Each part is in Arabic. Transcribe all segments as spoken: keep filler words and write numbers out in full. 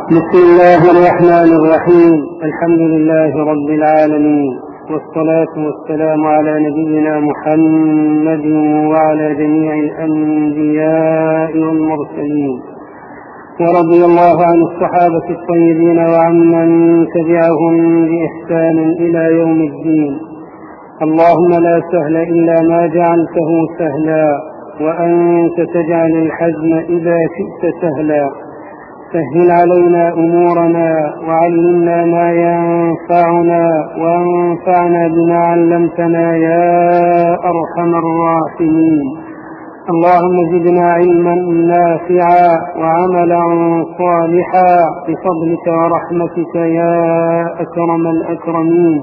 بسم الله الرحمن الرحيم. الحمد لله رب العالمين، والصلاة والسلام على نبينا محمد وعلى جميع الأنبياء والمرسلين، ورضي الله عن الصحابة الطيبين وعمن تبعهم بإحسان إلى يوم الدين. اللهم لا سهل إلا ما جعلته سهلا، وأنت تجعل الحزن إذا شئت سهلا. سهل علينا أمورنا، وعلمنا ما ينفعنا، وانفعنا بما علمتنا يا أرحم الراحمين. اللهم زدنا علما نافعا وعملا صالحا بفضلك ورحمتك يا أكرم الأكرمين.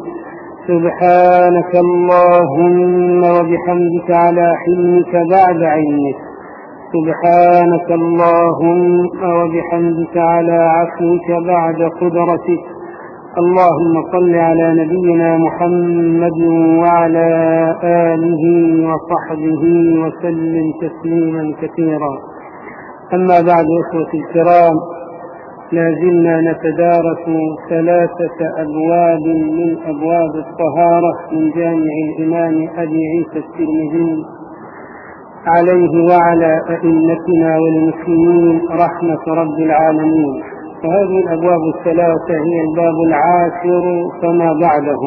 سبحانك اللهم وبحمدك على حلمك بعد علمك، سبحانك اللهم وبحمدك على عفوك بعد قدرتك. اللهم صل على نبينا محمد وعلى آله وصحبه وسلم تسليما كثيرا. أما بعد، إخوتي الكرام، لازلنا نتدارس ثلاثة أبواب من أبواب الطهارة من جامع الإمام أبي عيسى الترمذي عليه وعلى أئمتنا والمسلمين رحمة رب العالمين. وهذه الأبواب الثلاثة هي الباب العاشر فما بعده،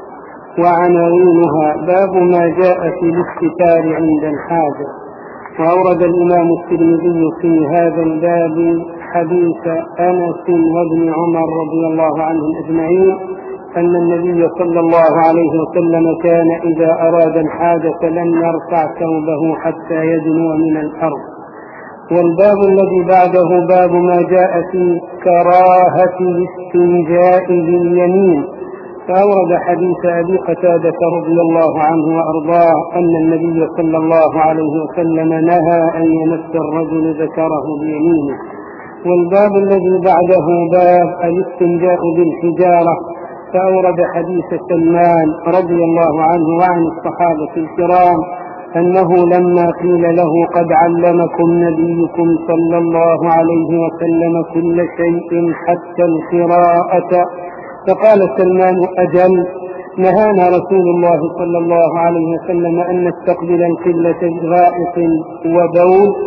وعناوينها: باب ما جاء في الاستتار عند الحاجة. وأورد الإمام الترمذي في هذا الباب حديث أنس وابن عمر رضي الله عنهم أجمعين أن النبي صلى الله عليه وسلم كان إذا أراد الحاجة لم يرفع ثوبه حتى يدنو من الأرض. والباب الذي بعده باب ما جاء في كراهة الاستنجاء باليمين، فأورد حديث أبي قتادة رضي الله عنه وأرضاه أن النبي صلى الله عليه وسلم نهى أن يمس الرجل ذكره بيمينه. والباب الذي بعده باب الاستنجاء بالحجارة، فأورد حديث سلمان رضي الله عنه وعن الصحابة الكرام أنه لما قيل له قد علمكم نبيكم صلى الله عليه وسلم كل شيء حتى القراءة، فقال سلمان: أجل، نهانا رسول الله صلى الله عليه وسلم أن نستقبل القبلة بغائط وبول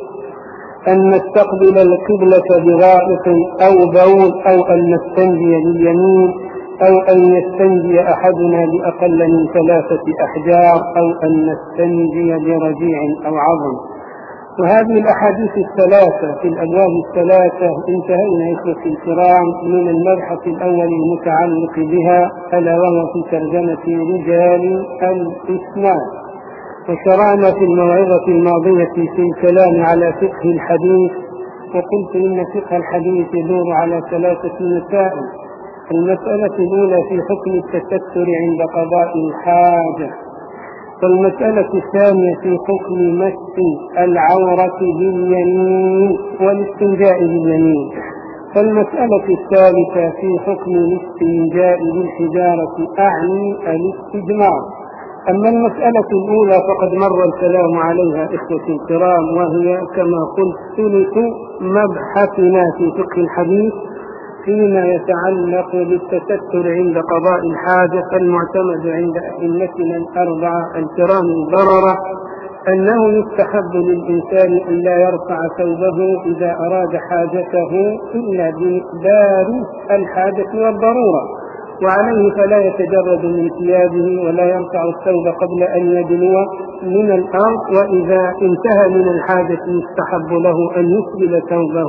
أن نستقبل القبلة بغائط أو بول، أو أن نستنجي باليمين، أو أن يستنجي أحدنا بأقل من ثلاثة أحجار، أو أن نستنجي برجيع أو عظم. وهذه الأحاديث الثلاثة في الأبواب الثلاثة انتهينا إخوتي الكرام من المبحث الأول المتعلق بها، ألا وهو في ترجمة رجال الإسلام. وشرعنا في الموعظة الماضية في الكلام على فقه الحديث، وقلت إن فقه الحديث يدور على ثلاثة مسائل. المسألة الأولى في حكم التستر عند قضاء الحاجة، والمسألة الثانية في حكم مس العورة باليمين والاستنجاء باليمين، والمسألة الثالثة في حكم الاستنجاء بالحجارة أعني الاستجمار. أما المسألة الأولى فقد مر الكلام عليها إخوتي الكرام، وهي كما قلت ثلث مبحثنا في فقه الحديث فيما يتعلق بالتستر عند قضاء الحاجة. فالمعتمد عند أئمتنا الأربعة الكرام البررة أنه يستحب للإنسان أن لا يرفع ثوبه إذا أراد حاجته إلا بمقدار الحاجة والضرورة، وعليه فلا يتجرد من ثيابه ولا يرفع الثوب قبل أن يدنو من الأرض، وإذا انتهى من الحاجة يستحب له أن يسبل ثوبه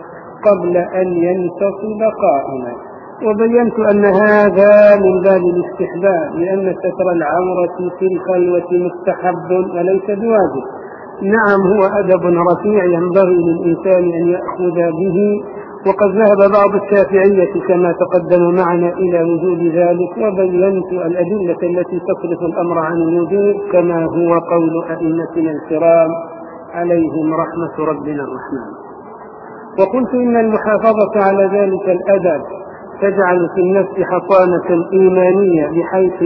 قبل أن ينتصب قائما. وبينت أن هذا من باب الاستحباب، لأن ستر العورة في الخلوة مستحب وليس بواجب. نعم، هو أدب رفيع ينبغي للإنسان أن يأخذ به، وقد ذهب بعض الشافعية كما تقدم معنا إلى وجود ذلك، وبينت الأدلة التي تصرف الأمر عن الوجوب كما هو قول أئمتنا الكرام عليهم رحمة ربنا الرحمن. وقلت إن المحافظة على ذلك الأدب تجعل في النفس حصانة إيمانية بحيث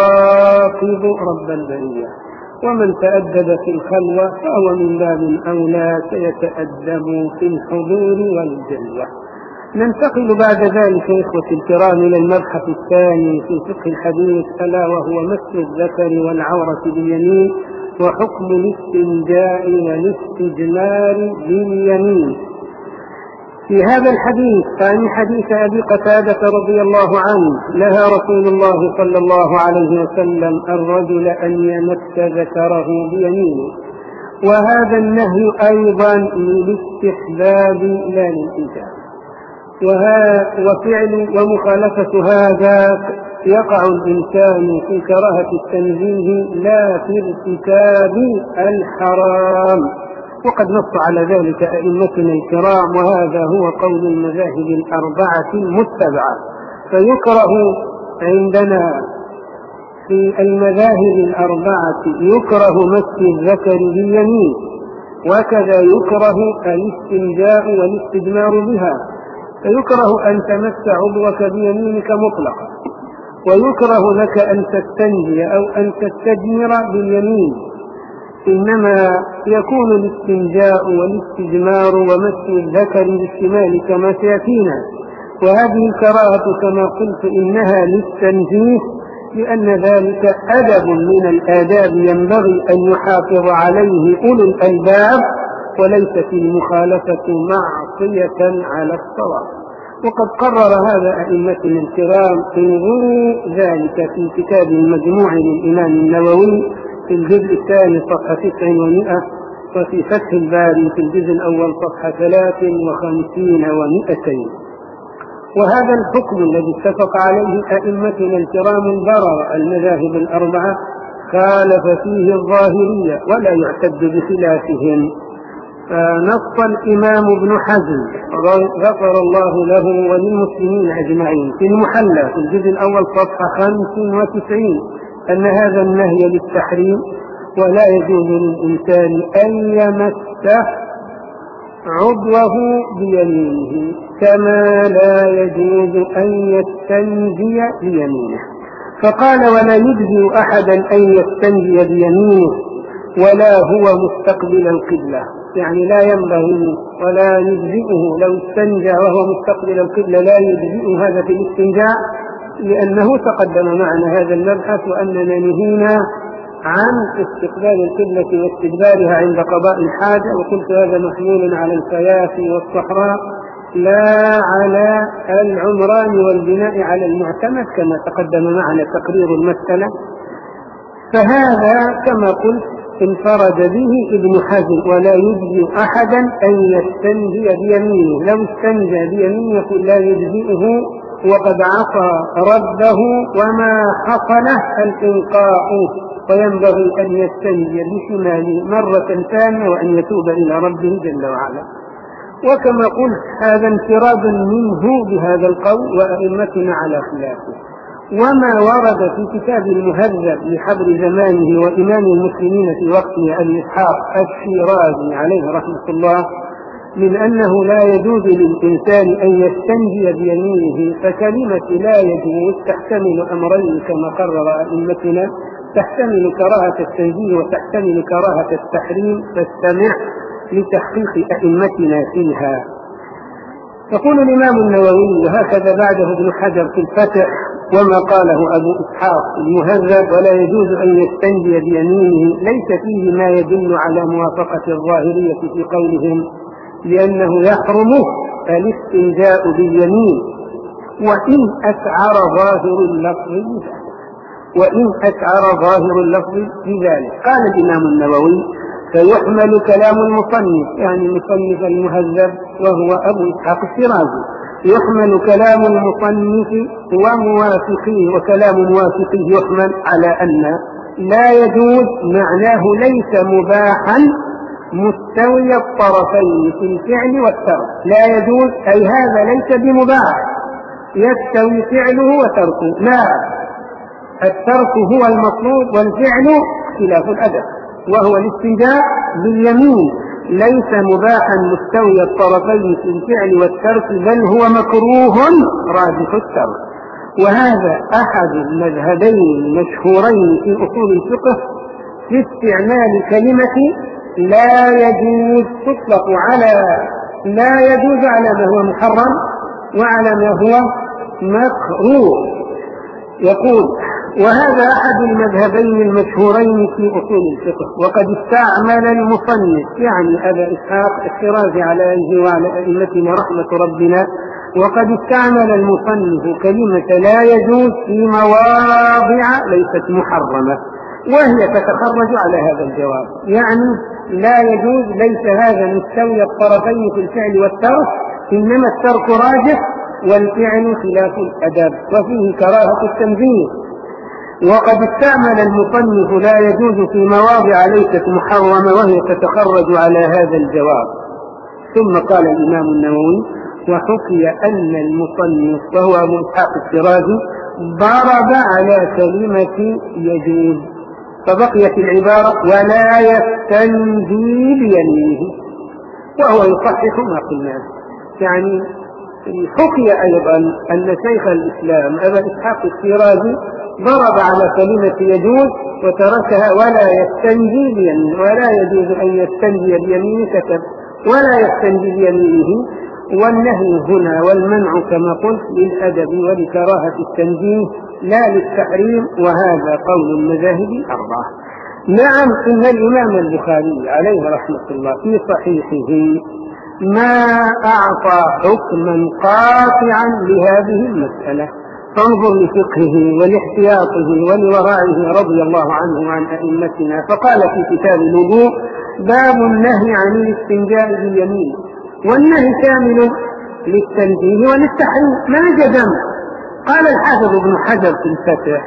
يراقب رب البرية، ومن تأدب في الخلوة فهو من باب أولى سيتأدب في الحضور والجلوة. ننتقل بعد ذلك إخوتي الكرام إلى المبحث الثاني في فقه الحديث، ألا وهو مس الذكر والعورة باليمين وحكم الاستنجاء والاستجمار باليمين. في هذا الحديث عن حديث أبي قتادة رضي الله عنه نهى رسول الله صلى الله عليه وسلم الرجل أن يمس ذكره بيمينه، وهذا النهي أيضا للاستحباب لا للإيجاب، وفعل ومخالفة هذا يقع الإنسان في كراهة التنزيه لا في ارتكاب الحرام، وقد نص على ذلك أئمتنا الكرام، وهذا هو قول المذاهب الأربعة المتبعة. فيكره عندنا في المذاهب الأربعة يكره مس الذكر باليمين، وكذا يكره الاستنجاء والاستجمار بها. فيكره أن تمس عضوك بيمينك مطلقا، ويكره لك أن تستنجي أو أن تستجمر باليمين، إنما يكون الاستنجاء والاستجمار ومس الذكر بالشمال كما سيأتينا. وهذه الكراهة كما قلت إنها للتنزيه، لأن ذلك أدب من الآداب ينبغي أن يحافظ عليه أولو الألباب، وليست المخالفة معصية على الصواب. وقد قرر هذا أئمتنا الكرام، انظروا ذلك في كتاب المجموع للإمام النووي في الجزء الثاني صفحة تسع ومئة، وفي فتح الباري في الجزء الأول صفحة ثلاث وخمسين ومئتين. وهذا الحكم الذي اتفق عليه أئمتنا الكرام البررة المذاهب الأربعة خالف فيه الظاهرية ولا يعتد بخلافهم. فنص الإمام ابن حزم غفر الله له وللمسلمين أجمعين في المحلى في الجزء الأول صفحة خمس وتسعين أن هذا النهي للتحريم، ولا يجوز للإنسان أن يمس عضوه بيمينه، كما لا يجوز أن يستنجي بيمينه. فقال: ولا يجزي أحدا أن يستنجي بيمينه ولا هو مستقبل القبلة، يعني لا ينبغي ولا يجزئه لو استنجى وهو مستقبل القبلة، لا يجزئه هذا في الاستنجاء، لأنه تقدم معنا هذا المبحث وأننا نهينا عن استقبال القبلة واستدبارها عند قضاء الحاجة، وقلت هذا محمول على الفيافي والصحراء لا على العمران والبناء على المعتمد كما تقدم معنا تقرير المسألة. فهذا كما قلت انفرد به ابن حزم، ولا يجزي أحدا أن يستنجي بيمينه، لو استنجى بيمينه لا يجزئه وقد عصى ربه وما حصله الإنقاء، وينبغي أن يستنجي بشماله مرة ثانية وأن يتوب إلى ربه جل وعلا. وكما قلت هذا انفراد منه بهذا القول، وأئمتنا على خلافه. وما ورد في كتاب المهذب لحبر زمانه وإمام المسلمين في وقته أبي إسحاق الشيرازي عليه رحمة الله من أنه لا يجوز للإنسان أن يستنجي بيمينه، فكلمة لا يجوز تحتمل أمرين كما قرر أئمتنا، تحتمل كراهة التنزيه وتحتمل كراهة التحريم، فاستمع لتحقيق أئمتنا فيها. يقول الإمام النووي وهكذا بعده ابن حجر في الفتح: وما قاله أبو إسحاق المهذب ولا يجوز أن يستنجي بيمينه ليس فيه ما يدل على موافقة الظاهرية في قولهم، لأنه يحرم الاستنجاء باليمين وإن أسعر ظاهر اللفظ وإن أسعر ظاهر اللفظ بذلك. قال الإمام النووي: فيحمل كلام المصنف، يعني مصنف المهذب وهو أبو إسحاق الشيرازي، يحمل كلام المصنف وموافقيه وكلام موافقيه يحمل على أن لا يجوز معناه ليس مباحا مستوي الطرفين في الفعل والترك. لا يجوز أي هذا ليس بمباح يستوي فعله وتركه، لا، الترك هو المطلوب والفعل خلاف الأدب، وهو الاستنجاء باليمين ليس مباحا مستوي الطرفين في الفعل والترك، بل هو مكروه راجح الترك. وهذا أحد المذهبين المشهورين في أصول الفقه في استعمال كلمة لا يجوز، تطلق على لا يجوز على ما هو محرم، وعلى ما هو مكروه. يقول: وهذا أحد المذهبين المشهورين في أصول الفقه، وقد استعمل المصنف يعني أبا إسحاق الشيرازي عليه وعلى أئمتنا رحمة ربنا، وقد استعمل المصنف كلمة لا يجوز في مواضع ليست محرمة، وهي تتخرج على هذا الجواب، يعني لا يجوز ليس هذا مستوي الطرفين في الفعل والترك، إنما الترك راجح والفعل خلاف الأدب، وفيه كراهة التنزيه. وقد استعمل المصنف لا يجوز في مواضع ليست محرمة، وهي تتخرج على هذا الجواب. ثم قال الإمام النووي: وحكي أن المصنف وهو أبو إسحاق الشيرازي ضرب على كلمة يجوز، فبقيت العبارة ولا يستنجي بيمينه، وهو يصحح ما قلناه. يعني حكي أيضا أن شيخ الإسلام أبا إسحاق الشيرازي ضرب على كلمة يجوز وتركها ولا يستنجي بيمينه، ولا يجوز أن يستنجي بيمينه كتب ولا يستنجي بيمينه، والنهي هنا والمنع كما قلت للأدب ولكراهة التنزيه لا للتحريم، وهذا قول المذاهب الأربعة. نعم، إن الإمام البخاري عليه رحمة الله في صحيحه ما أعطى حكما قاطعا لهذه المسألة، فانظر لفقهه ولاحتياطه ولورعه رضي الله عنه وعن أئمتنا، فقال في كتاب الوضوء: باب النهي عن الاستنجاء باليمين، والنهي شامل للتنزيه وللتحريم ما جزم. قال الحافظ ابن حجر في الفتح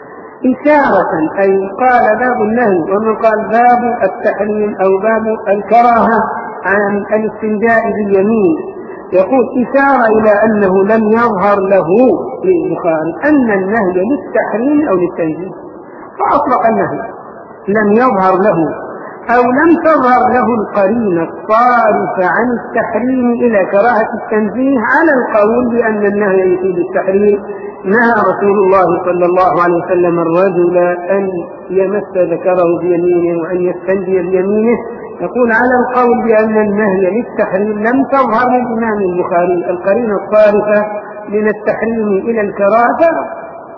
إشارة، أي قال باب النهي، ومن قال باب التحريم أو باب الكراهة عن الاستنجاء باليمين، يقول إشارة إلى أنه لم يظهر له للبخاري أن النهي للتحريم أو للتنزيه، فأطلق النهي، لم يظهر له أو لم تظهر له القرينة الصارفة عن التحريم إلى كراهة التنزيه، على القول بأن النهي يفيد التحريم. نهى رسول الله صلى الله عليه وسلم الرجل أن يمس ذكره بيمينه وأن يستنجي بيمينه، يقول على القول بأن النهي للتحريم لم تظهر للإمام البخاري القرينة الصارفة من التحريم إلى الكراهة،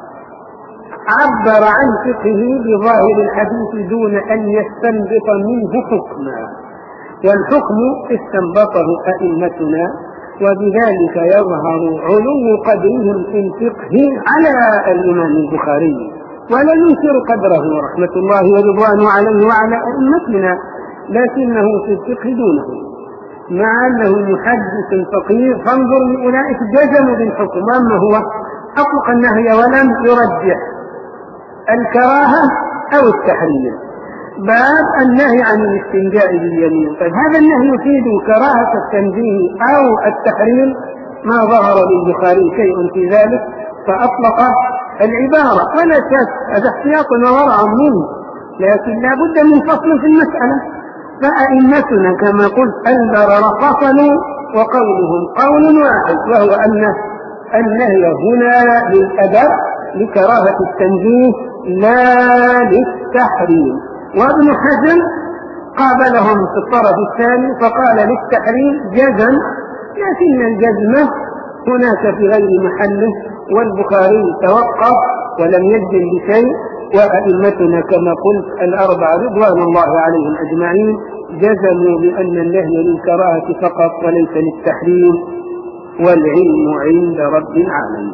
عبر عن فقهه بظاهر الحديث دون أن يستنبط منه حكما، والحكم استنبطه أئمتنا، وبذلك يظهر علو قدرهم في الفقه على الإمام البخاري، ولا ينكر قدره رحمة الله ورضوانه عليه وعلى أئمتنا، لكنه في الفقه دونه، مع أنه محدث فقيه. فانظر لأولئك جزموا بالحكم، وأما هو أطلق النهي ولم يرجح الكراهة أو التحريم. باب النهي عن الاستنجاء باليمين، طيب هذا النهي يفيد كراهة التنزيه أو التحريم؟ ما ظهر للبخاري شيء في ذلك، فأطلق العبارة، ولا شك هذا احتياط وورع منه، لكن لا بد من فصل في المسألة. فأئمتنا كما قلت البرر فصلوا، وقولهم قول واحد، وهو أن النهي هنا للأدب لكراهة التنزيه لا للتحريم. وابن حزم قابلهم في الطرف الثاني فقال للتحريم جزم، لكن الجزم هناك في غير محله، والبخاري توقف ولم يجزم بشيء، وأئمتنا كما قلت الأربعة رضوان الله عليهم أجمعين جزموا بأن النهي للكراهة فقط وليس للتحريم، والعلم عند رب العالمين.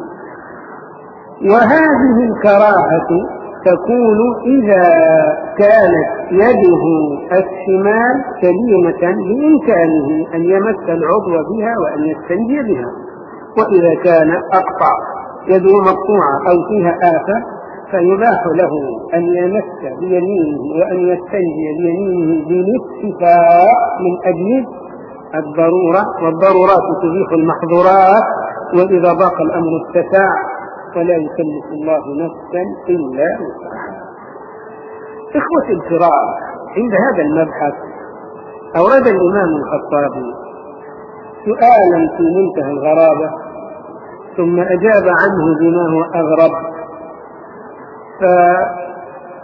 وهذه الكراهة تكون إذا كانت يده الشمال سليمة بإمكانه أن يمس العضو بها وأن يستنجي بها، وإذا كان أقطع يده مقطوعة أو فيها آفة فيباح له أن يمس بيمينه وأن يستنجي بيمينه بالاتفاق من أجل الضرورة، والضرورات تبيح المحظورات، وإذا ضاق الأمر اتسع، ولا يكلف الله نفسا إلا وسعها. إخوة الكرام، عند هذا المبحث أورد الإمام الخطابي سؤالا في منتهى الغرابة، ثم أجاب عنه بما هو أغرب.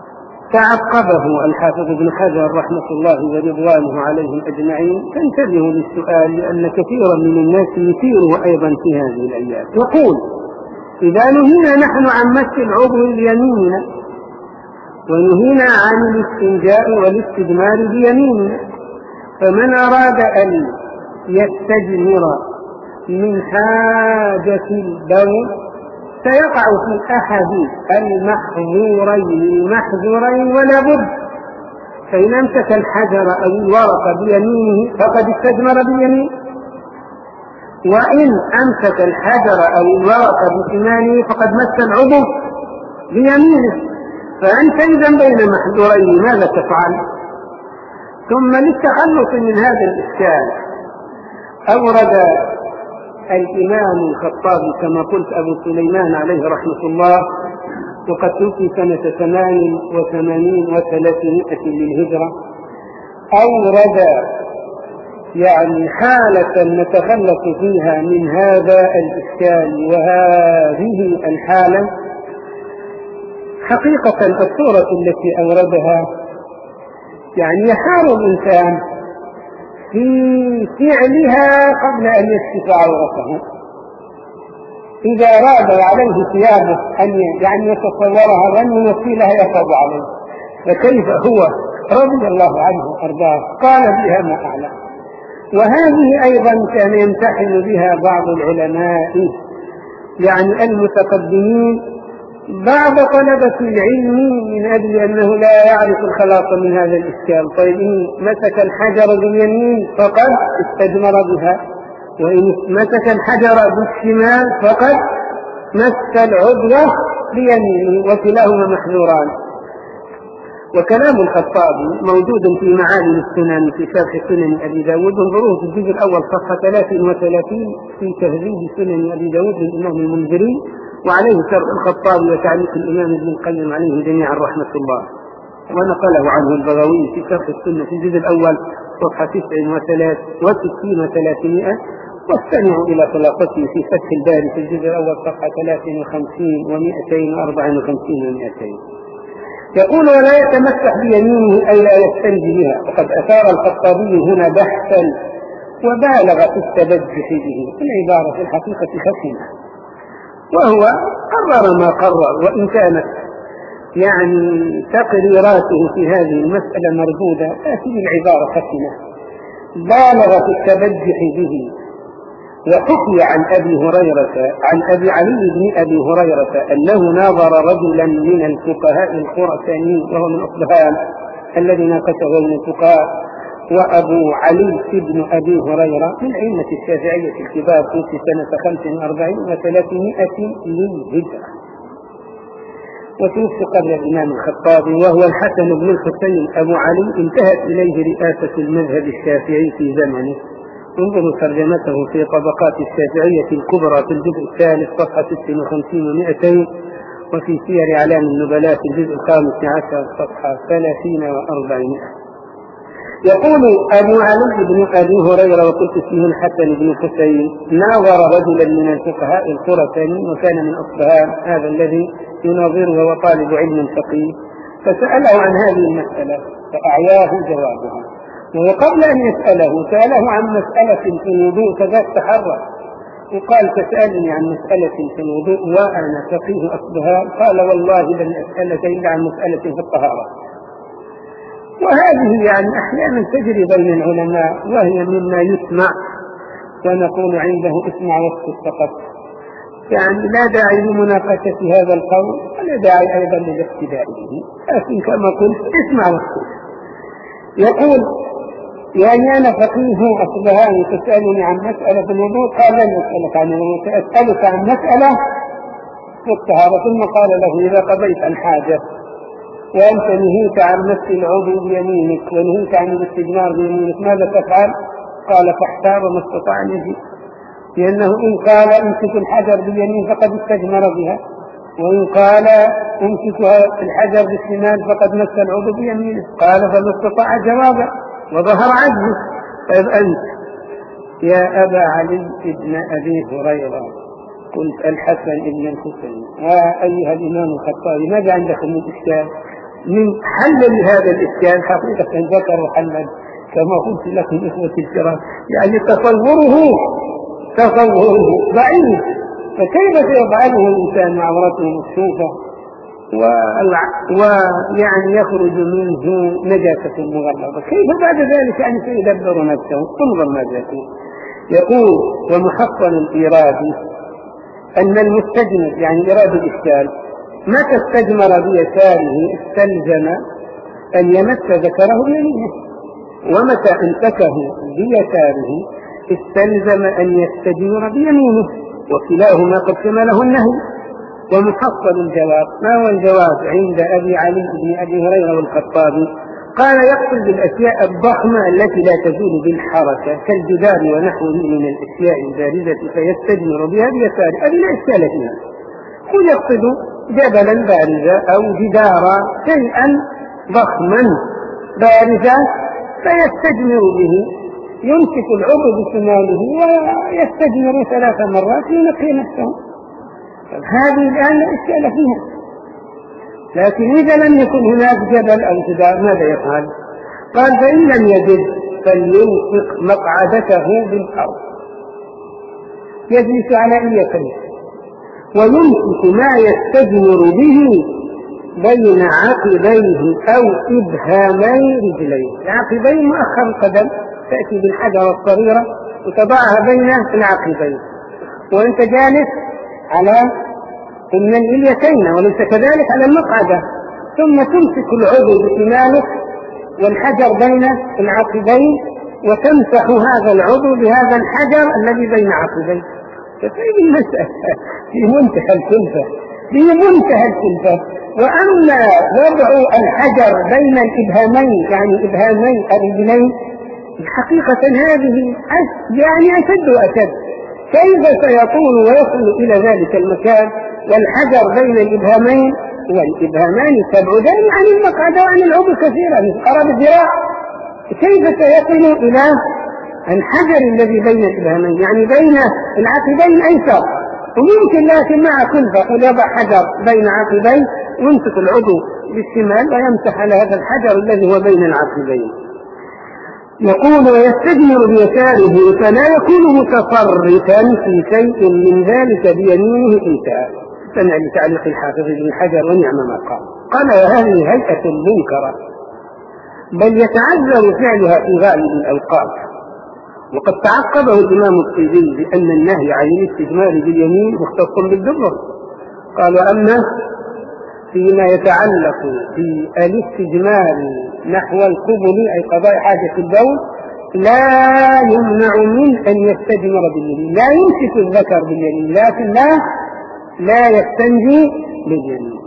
تعقبه الحافظ ابن حجر رحمة الله ورضوانه عليهم أجمعين، فانتبهوا للسؤال لأن كثيرا من الناس يثيره أيضا في هذه الأيام. يقول: إذا نهينا نحن عن مس العضو بيميننا ونهينا عن الاستنجاء والاستجمار بيميننا، فمن أراد أن يستجمر من حاجة البول سيقع في أحد المحظورين المحظورين ولا بد، فإن أمسك الحجر أو الورق بيمينه فقد استجمر بيمينه، وإن أمسك الحجر أو الورق بشماله فقد مس العضو بيمينه. فأنت إذا بين محظورين ماذا تفعل؟ ثم للتخلص من هذا الإشكال أورد الإمام الخطابي كما قلت أبو سليمان عليه رحمة الله، وقد توفي سنة ثمان وثمانين وثلاثمائة للهجرة، أورد يعني حالة نتخلص فيها من هذا الإشكال. وهذه الحالة حقيقة الصورة التي أوردها يعني يحار الإنسان في فعلها قبل أن يكشف عورته. إذا أراد عليه ثيابه أن يعني يتصورها وأن يمثلها يصعب عليه، فكيف هو رضي الله عنه وأرضاه قال بها ما أعلم. وهذه أيضا كان يمتحن بها بعض العلماء يعني المتقدمين بعض طلبة العلم من أجل أنه لا يعرف الخلاص من هذا الإشكال. طيب إن مسك الحجر باليمين فقد استجمر بها، وإن مسك الحجر بالشمال فقد مس العضو بيمينه، وكلاهما محذوران. وكلام الخطابي موجود في معالم السنن في شرح سنن أبي داود، انظروه في الجزء الأول صفحة ثلاث وثلاثين في تهذيب سنن أبي داود للإمام المنذري، وعليه شرح الخطابي وتعليق الإمام ابن القيم عليه جميعا رحمة الله، ونقله عنه البغوي في شرح السنة في الجزء الأول صفحة تسع وستين وثلاثمائة، واستمعوا إلى خلاصته في فتح الباري في الجزء الأول صفحة ثلاث وخمسين ومائتين وأربع وخمسين ومائتين. يقول: ولا يتمسح بيمينه أي لا يستنجي بها. وقد أثار الخطابي هنا بحثا وبالغ في التبجح به، العبارة في الحقيقة خشنة، وهو قرر ما قرر، وإن كانت يعني تقريراته في هذه المسألة مردودة، لكن العبارة خشنة. بالغ في التبجح به. وحكي عن أبي هريرة عن أبي علي بن أبي هريرة أنه ناظر رجلا من الفقهاء الخراساني، وهو من أصبهان الذي ناقشه من الفقهاء، وأبو علي بن أبي هريرة من أئمة الشافعية الكبار في سنة خمس وأربعين وثلاثمائة للهجرة، وتوفي قبل الإمام الخطابي، وهو الحسن بن الحسين أبو علي، انتهت إليه رئاسة المذهب الشافعي في زمنه. انظروا ترجمته في طبقات الشافعية الكبرى في الجزء الثالث صفحة ست وخمسين ومائتين، وفي سير أعلام النبلاء في الجزء الخامس عشر صفحة ثلاثين وأربعمائة. يقول أبو علي بن أبي هريرة وقلت فيه الحسن بن حسين ناظر رجلا من الفقهاء الخراساني، وكان من أصبهان، هذا الذي يناظره هو طالب علم فقيه، فسأله عن هذه المسألة فأعياه جوابها. وقبل أن يسأله سأله عن مسألة في الوضوء، فذاك تحرك وقال: تسألني عن مسألة في الوضوء وأنا فقيه أصبهان؟ قال: والله لن أسألك إلا عن مسألة في الطهارة. وهذه يعني أحيانا تجري بين العلماء، وهي مما يسمع ونقول عنده اسمع واسكت فقط، يعني لا داعي لمناقشة هذا القول ولا داعي أيضا للاقتداء به، لكن كما قلت اسمع واسكت. يقول: يعني أنا فقيه أصبهاني تسألني عن مسألة في الوضوء؟ قال: لن أسألك عن الوضوء، سأسألك عن مسألة في الطهارة. ثم قال له: إذا قضيت عن حاجة وأنت نهيت عن مس العضو بيمينك ونهيت عن الاستجمار بيمينك ماذا تفعل؟ قال: فاحتار ما استطاع أن يجيب، لأنه إن قال امسك الحجر باليمين فقد استجمر بها، وإن قال امسك الحجر بالشمال فقد مس العضو بيمينه. قال: فما استطاع جوابا وظهر عجزه. طيب أنت يا أبا علي بن أبي هريرة، قلت الحسن بن الحسين، وأيها الإمام الخطابي، ماذا عندكم من إشكال؟ من حل لهذا الإشكال حقيقة ذكر محمد كما قلت لكم إخوتي الكرام، يعني تصوره تصوره ضعيف، فكيف سيفعله الإنسان وعورته مكشوفة ويعني يخرج منه نجاسة مغلظة؟ كيف بعد ذلك يعني سيدبر نفسه؟ انظر ماذا يقول. يقول ومحصل الإيراد أن المستجمر يعني إيراد الإشكال متى استجمر بيساره استلزم أن يمس ذكره بيمينه، ومتى امسكه بيساره استلزم أن يستجمر بيمينه، وكلاهما قد شمله النهي. ومحصل الجواب، ما هو الجواب عند أبي علي بن أبي هريرة والخطابي؟ قال يقصد بالأشياء الضخمة التي لا تزول بالحركة كالجدار ونحوه من الأشياء البارزة فيستجمر بها بيساره، هذه لا إشكال فيها. ويقصد جبلا بارزا أو جدارا شيئا ضخما بارزا فيستجمر به، يمسك العضو بشماله ويستجمر ثلاث مرات لينقي نفسه. هذه الآن لا إشكال فيها. لكن إذا لم يكن هناك جبل أو جدار ماذا يفعل؟ قال فإن لم يجد فلينفق مقعدته بالأرض، يجلس على إليته ويمسك ما يستجمر به بين عقبيه أو إبهامي رجليه. عقبيه مؤخر القدم، تأتي بالحجرة الصغيرة وتضعها بين العقبين وأنت جالس على من الإليتين وليس كذلك على المقعدة، ثم تمسك العضو بشمالك والحجر بين العقبين وتمسح هذا العضو بهذا الحجر الذي بين عقبين. فهذه المسألة في منتهى الكلفة، في منتهى الكلفة. وأما وضع الحجر بين الإبهامين يعني إبهامي الرجلين حقيقة هذه يعني أشد وأشد. كيف سيطول ويصل إلى ذلك المكان والحجر بين الإبهامين والإبهامان تبعدان عن المقعدة وعن العضو كثيرا قرب الذراع؟ كيف سيصل إلى الحجر الذي بين الإبهامين يعني بين العقبين أيسر؟ وممكن لكن مع كلفة يضع حجر بين عقبين ويمسك العضو بالشمال ويمسح على هذا الحجر الذي هو بين العقبين. يقول ويستجمر بيساره فلا يكون متفرطا في شيء من ذلك بيمينه انتهى. سمع لتعليق الحافظ بن حجر ونعم ما قال. قال وهذه هيئة منكرة بل يتعذر فعلها في غالب الأوقات. وقد تعقبه الإمام الطيبي بأن النهي عن الاستجمار باليمين مختص بالدبر. قال وأما فيما يتعلق بالاستجمار نحو القبل أي قضاء حاجة البول لا يمنع من أن يستجمر باليمين، لا يمسك الذكر باليمين لكن لا لا يستنجي باليمين،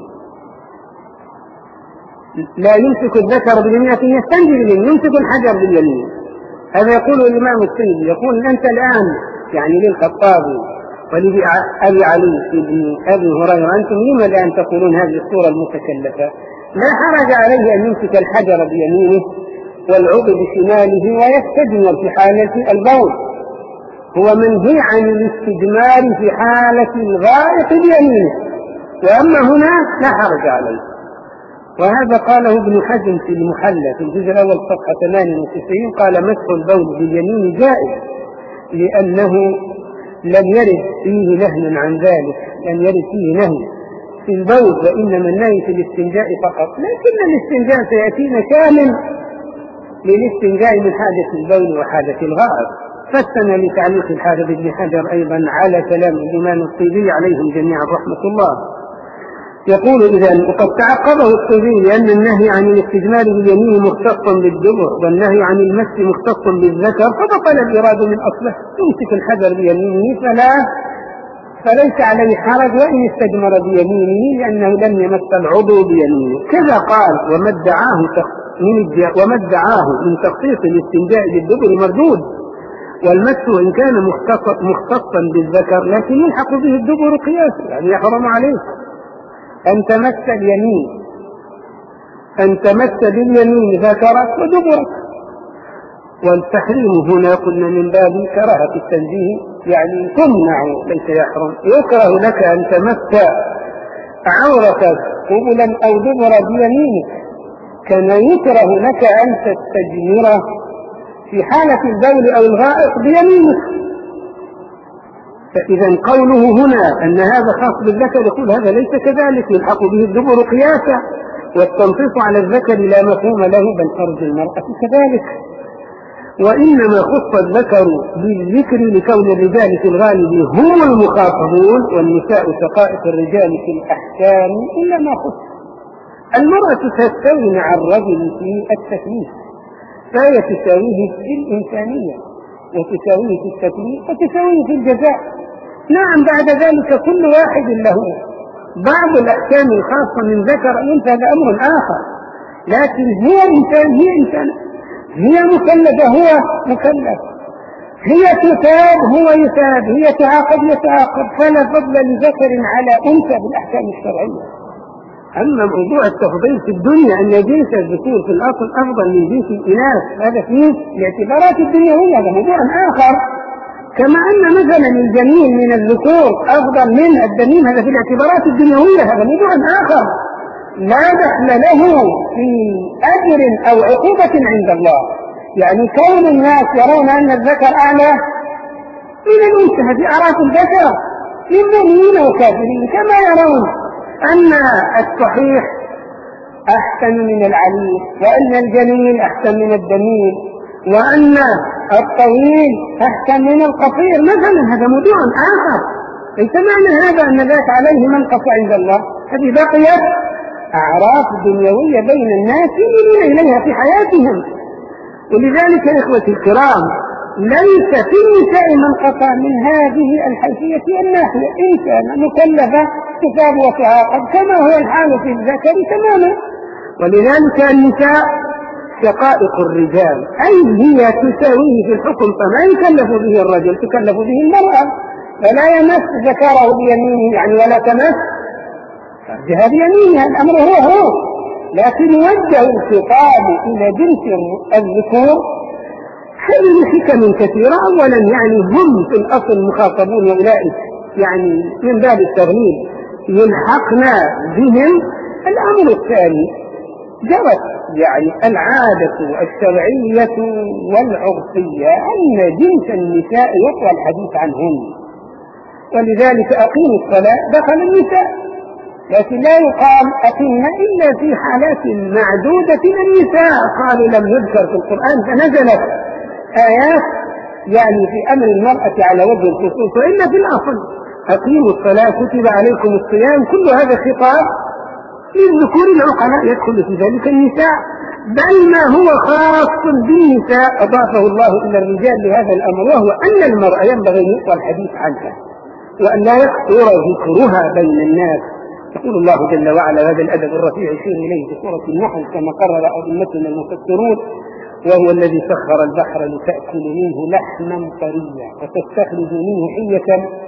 لا يمسك الذكر باليمين لكن يستنجي باليمين، يمسك الحجر باليمين. هذا يقول الإمام الطيبي، يقول أنت الآن يعني للخطابي ولأبي علي بن أبي هريرة أنتم لما الآن تقولون هذه الصورة المتكلفة؟ لا حرج عليه أن يمسك الحجر بيمينه والعضو بشماله ويستجمر في حالة البول. هو منهي عن الاستجمار في حالة الغائط بيمينه، وأما هنا لا حرج عليه. وهذا قاله ابن حزم في المحلى في الجزء الأول صفحة ثمانية وتسعين، قال مسح البول باليمين جائز لأنه لم يرد فيه نهي عن ذلك، لم يرد فيه نهي في البول وإنما النهي في الاستنجاء فقط. لكن الاستنجاء سيأتينا كامل للاستنجاء من حاجة البول وحاجة الغائط. فاستنى لتعليق الحافظ بن حجر أيضا على كلام الإمام الطيبي عليهم جميعا رحمة الله. يقول إذن وقد تعقبه الطيبي لأن النهي عن الاستجمار باليمين مختص بالدبر والنهي عن المس مختص بالذكر فبطل الإراد من أصله. يمسك الحجر بيمينه فلا فليس عليه حرج وإن استجمر بيمينه لأنه لم يمس العضو بيمينه. كذا قال وما ادعاه من وما ادعاه من تخصيص الاستنجاء بالدبر مردود، والمس إن كان مختصا بالذكر لكن يلحق به الدبر قياسا يعني يحرم عليه أن تمس اليمين أن تمس باليمين ذكرك ودبرك. والتحريم هنا قلنا من باب كراهة التنزيه يعني تمنع ليس يحرم. يكره لك أن تمس عورتك قبلا أو دبر بيمينك كما يكره لك أن تستجمره في حالة البول أو الغائط بيمينك. فإذا قوله هنا أن هذا خاص بالذكر يقول هذا ليس كذلك، يلحق به الدبر قياسا، والتنصيص على الذكر لا مفهوم له، بل فرج المرأة كذلك. وإنما خص الذكر بالذكر لكون الرجال في الغالب هم المخاطبون، والنساء شقائق الرجال في الأحكام إلا ما خص. المرأة تستوي مع الرجل في التكليف، فهي تساويه في الإنسانية، وتساويه في التكليف، وتساويه في الجزاء. نعم، بعد ذلك كل واحد له بعض الأحكام الخاصة من ذكر أنثى، هذا أمر آخر، لكن هي إنسان، هي إنسان، هي مكلفة، هو مكلف، هي تثاب، هو يثاب، هي تعاقب، يتعاقب، فلا فضل لذكر على أنثى بالأحكام الشرعية. أما موضوع التفضيل في الدنيا أن جنس الذكور في الأصل أفضل من جنس الإناث، هذا فيه الاعتبارات الدنيوية، هذا موضوع آخر. كما أن مثلا الجنين من الذكور أفضل من الدنين، هذا في الاعتبارات الدنيوية، هذا موضوع آخر لا دخل له في أجر أو عقوبة عند الله. يعني كون الناس يرون أن الذكر أعلى من الأنثى، هذه أعراف الذكر للمؤمنين وكافرين، كما يرون أن الصحيح أحسن من العليل، وأن الجميل أحسن من الدميل، وأن الطويل أحسن من القصير مثلا. هذا موضوع آخر، ليس معنى هذا أن ذاك عليه منقص عند الله. هذه بقيت أعراف دنيوية بين الناس يميلون إليها في حياتهم. ولذلك يا إخوتي الكرام، ليس في النساء منقص من هذه الحيثية الناحية، إنسان مكلفة تثاب وتعاقب كما هو الحال في الذكر تماما. ولذلك النساء شقائق الرجال، أي هي تساويه في الحكم، فما يكلف به الرجل تكلف به المرأة، فلا يمس ذكره بيمينه يعني ولا تمس فرجها بيمينها، الأمر هو هو، لكن يوجه الخطاب إلى جنس الذكور هذه حكم كثيرة. أولا يعني هم في الأصل مخاطبون، أولئك يعني من باب التغليب يلحقنا بهم. الأمر الثاني جرت يعني العادة الشرعية والعرفية أن جنس النساء يطوى الحديث عنهن، ولذلك أقيموا الصلاة دخل النساء، لكن لا يقال أقمنا إلا في حالات معدودة من النساء قالوا لم يذكر في القرآن فنزلت آيات يعني في أمر المرأة على وجه الخصوص. وإلا في الأصل أقيموا الصلاة كتب عليكم الصيام، كل هذا خطاب للذكور العقلاء يدخل في ذلك النساء، بل ما هو خاص بالنساء أضافه الله إلى الرجال لهذا الأمر، وهو أن المرأة ينبغي أن يطوى الحديث عنها وأن لا يكثر ذكرها بين الناس. يقول الله جل وعلا هذا الأدب الرفيع يشير إليه في سورة النحل كما قرر أئمتنا المفسرون: وهو الذي سخر البحر لتأكلوا منه لحما طريا وتستخرجوا منه حية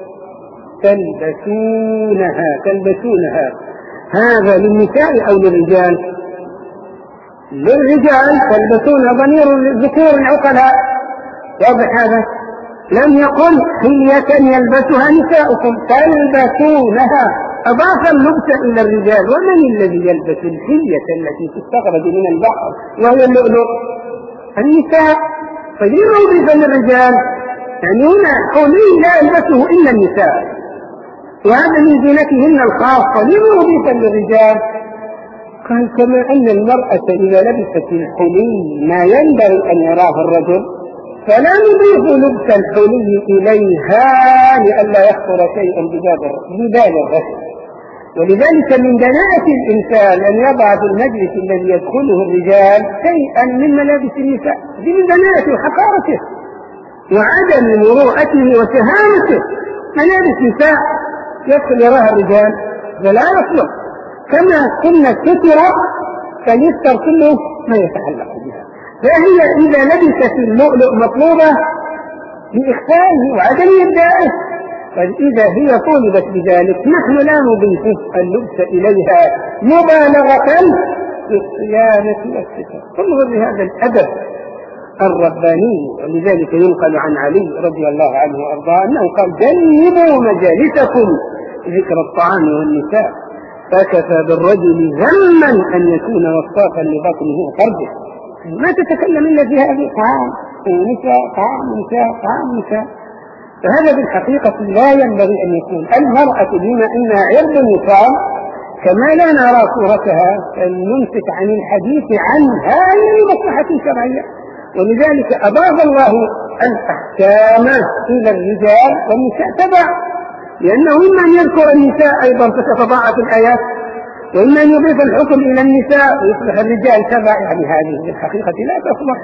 تلبسونها تلبسونها هذا للنساء أو للرجال؟ للرجال. تلبسونها ضمير الذكور العقلاء، واضح هذا؟ لم يقل حية يلبسها نساؤكم، تلبسونها، أضاف اللبس إلى الرجال. ومن الذي يلبس الحية التي تستخرج من البحر وهي اللؤلؤ؟ النساء. فلما أضيف للرجال؟ يعني هنا حلي لا يلبسه إلا النساء، وهذا من زينتهن الخاصة. لما أضيف للرجال؟ قال كما أن المرأة إذا لبست الحلي ما ينبغي أن يراه الرجل، فلا نضيف لبس الحلي إليها لئلا يخطر شيء ببال الرجل. ولذلك من دناءة الإنسان أن يضع في المجلس الذي يدخله الرجال شيئا من ملابس النساء، دي من دناءة وحقارته وعدم مروءته وشهامته. ملابس نساء يدخل يراها الرجال فلا يصلح، كما كنا سترة فليستر كله ما يتعلق بها. فهي إذا لبست اللؤلؤ مطلوبة بإخفائه وعدم إبدائه، فإذا هي طولبت بذلك نحن لا نضيف اللبس إليها مبالغة في الصيانة والستر. انظر لهذا الأدب الرباني. ولذلك ينقل عن علي رضي الله عنه وأرضاه أنه قال: جنبوا مجالسكم ذكر الطعام والنساء، فكفى بالرجل ذما أن يكون وصافا لبطنه وفرجه، ما تتكلم إلا في هذه طعام نساء طعام نساء طعام نساء. فهذا بالحقيقة لا ينبغي أن يكون. المرأة بما أنها عرض النساء كما لا نرى صورتها نمسك عن الحديث عنها لمصلحة شرعية، ولذلك أضاف الله الأحكام إلى الرجال والنساء تبع، لأنه إما أن يذكر النساء أيضا فتتضاعف الآيات، وإما أن يضيف الحكم إلى النساء ويصبح الرجال تبع، يعني هذه الحقيقة لا تصلح.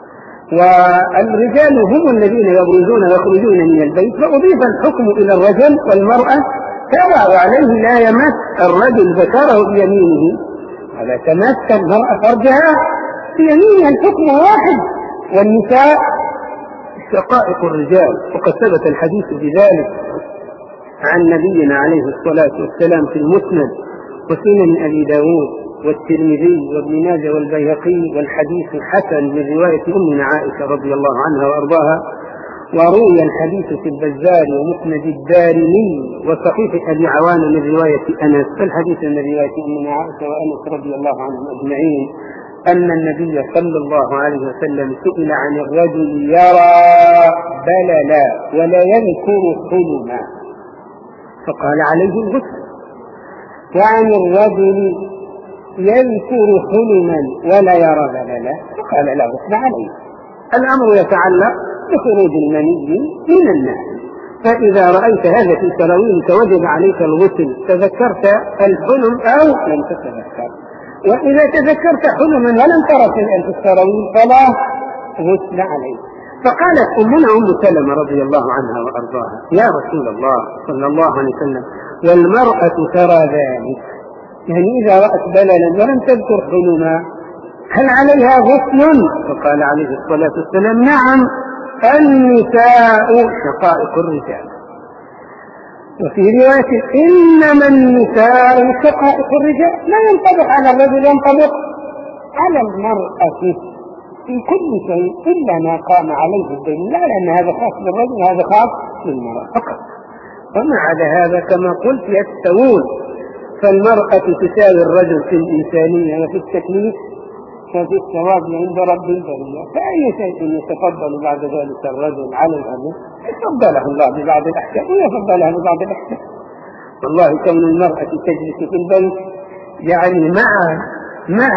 والرجال هم الذين يبرزون ويخرجون من البيت، فأضيف الحكم إلى الرجل والمرأة تبع، وعليه لا يمس الرجل ذكره بيمينه ولا تمس المرأة فرجها بيمينها، الحكم واحد. والنساء شقائق الرجال، وقد ثبت الحديث بذلك عن نبينا عليه الصلاة والسلام في المسند وسنن أبي داود والترمذي وابن ماجه والبيهقي، والحديث حسن من رواية أمنا عائشة رضي الله عنها وأرضاها. وروي الحديث في البزار ومسند الدارمي وصحيح أبي عوان من رواية أنس، فالحديث من رواية أمنا عائشة وأنس رضي الله عنهم أجمعين أن النبي صلى الله عليه وسلم سئل عن الرجل يرى بللا ولا يذكر حلما فقال عليه الغسل، وعن الرجل يذكر حلما ولا يرى بللا فقال لا غسل عليه. الأمر يتعلق بخروج المني من الناس، فإذا رأيت هذا في سراويلك وجب عليك الغسل، تذكرت الحلم أو لم تتذكر، وإذا تذكرت حلما ولم ترى شيئا في السراويل فلا غسل عليه. فقالت أمنا أم سلمة رضي الله عنها وأرضاها يا رسول الله صلى الله عليه وسلم والمرأة ترى ذلك، يعني إذا رأت بللا ولم تذكر حلما هل عليها غسل؟ فقال عليه الصلاة والسلام نعم، النساء شقائق الرجال. وفي رواية إنما النساء شقائق الرجال، لا ينطبق على الرجل، ينطبق على المرأة في كل شيء إلا ما قام عليه الدليل، لا لأن هذا خاص بالرجل هذا خاص بالمرأة فقط. وما عدا هذا كما قلت يستوون، فالمرأة تساوي الرجل في الإنسانية وفي التكليف وفي الثواب عند رب البرية، فأي شيء يتفضل بعد ذلك الرجل على الرجل يفضله الله ببعض الأحكام ويفضلها ببعض الأحكام. والله كون المرأة تجلس في البيت يعني مع مع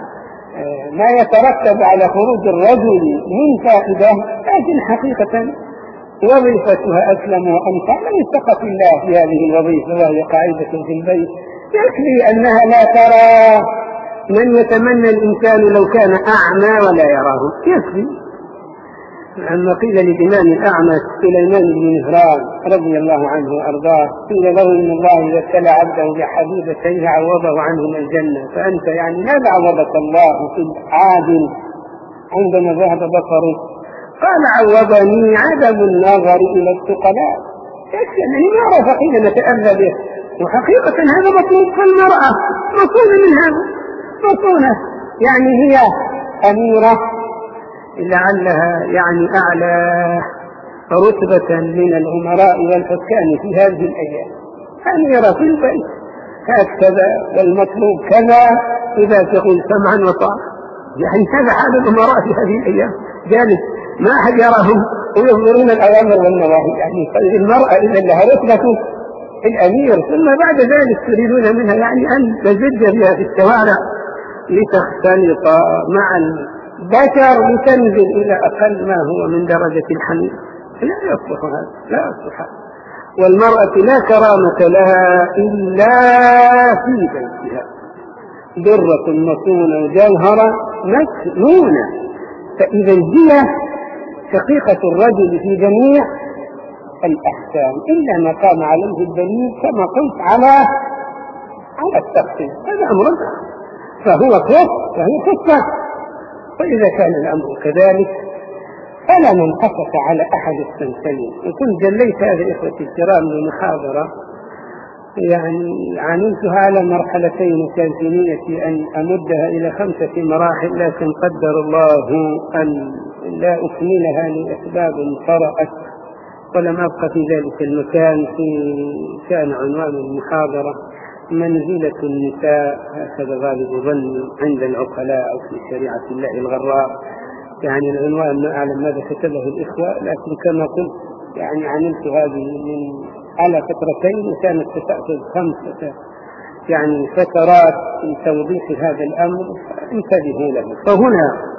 ما يترتب على خروج الرجل من فائدة، لكن حقيقة وظيفتها أسلم وأنفع، من اتقت الله في هذه الوظيفة وهي قاعدة في البيت يكفي أنها لا ترى من يتمنى الإنسان لو كان أعمى ولا يراه، يكفي. لما قيل للإمام الأعمى سليمان بن مهران رضي الله عنه وأرضاه قيل له إن الله إذا ابتلى عبده بحبيبتيه عوضه عنهما الجنة، فأنت يعني ماذا عوضك الله في العادل عندما ذهب بصره؟ قال عوضني عدم النظر إلى الثقلاء، يكفي أنني ما أعرف حين نتأذى به. وحقيقة هذا مطلوب في المرأة، مطلوب من هذا مطلوبة، يعني هي أميرة لعلها يعني أعلى رتبة من الأمراء والحكام في هذه الأيام، أميرة في البيت هكذا والمطلوب كذا إذا تقول سمعا وطاعة، يعني هذا حال الأمراء في هذه الأيام، جالس ما أحد يراهم وينظرون الأوامر والنواهي. يعني المرأة إذا لها رتبة الأمير، ثم بعد ذلك تريدون منها يعني أن تزج بها في الشوارع لتختلط مع البشر لتنزل إلى أقل ما هو من درجة الحميد، لا يصلح هذا، لا يصلح. والمرأة لا كرامة لها إلا في بيتها، درة مصونة وجوهرة مكنونة، فإذا هي شقيقة الرجل في جميع الأحكام إلا ما قام عليه الدليل كما قلت على على التقسيم، هذا أمر فهو خص فهي خصة. وإذا كان الأمر كذلك فلا منقصة على أحد الصنفين. وكنت جليت هذا إخوتي الكرام لمحاضرة يعني عانيتها على مرحلتين، وكان في نيتي أن أمدها إلى خمسة مراحل، لكن قدر الله أن لا أكملها لأسباب طرأت ولم أبقى في ذلك المكان في كان عنوان المحاضرة منزلة النساء، هكذا غالب ظني عند العقلاء أو في شريعة الله الغراء. يعني العنوان ما أعلم ماذا كتبه الإخوة، لكن كما قلت يعني عملت هذه من على فترتين وكانت ستأخذ خمسة يعني فترات في توضيح هذا الأمر، انتبهوا له. فهنا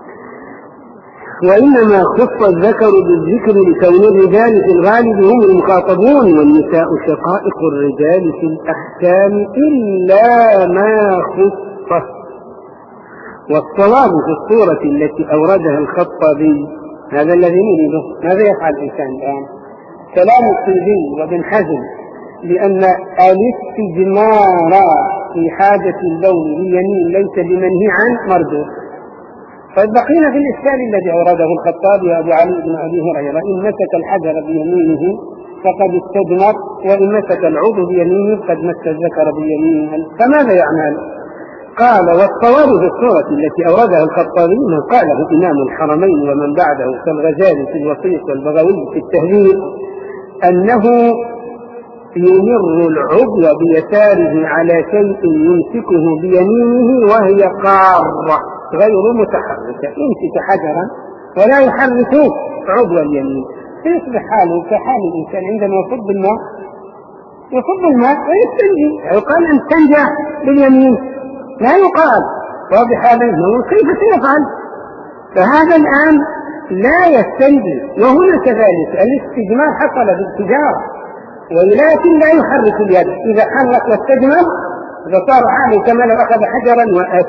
وإنما خص الذكر بالذكر لكون الرجال في الغالب هم المخاطبون، والنساء شقائق الرجال في الأحكام إلا ما خص. والصواب في الصورة التي أوردها الخطابي هذا الذي نريده. ماذا يفعل الإنسان الآن؟ كلام الطيبي وابن حزم لأن الاستجمار في حاجة اللون ليمين ليس بمنهي عن مردود. فبقينا في الإشكال الذي أورده الخطابي وأبو علي بن أبي هريرة: إن مسك الحجر بيمينه فقد استجمر، وإن مسك العضو بيمينه قد مس الذكر بيمينه. فماذا يعمل؟ قال: والصواب في الصورة التي أوردها الخطابي ما قاله إمام الحرمين ومن بعده كالغزالي في الوسيط والبغوي في التهذيب، أنه يمر العضو بيساره على شيء يمسكه بيمينه وهي قارة غير متحركة. يمسك حجرا ولا يحرك عضو اليمين، فيصبح حاله كحال الإنسان عندما يصب الماء يصب الماء ويستنجي. يقال أن تنجح باليمين، لا يقال واضح هذا النور كيف سيفعل. فهذا الآن لا يستنجي. وهنا كذلك الاستجمار حصل بالتجارة، ولكن لا يحرك اليد. إذا حرك واستجمر فصار حاله كما لو أخذ حجرا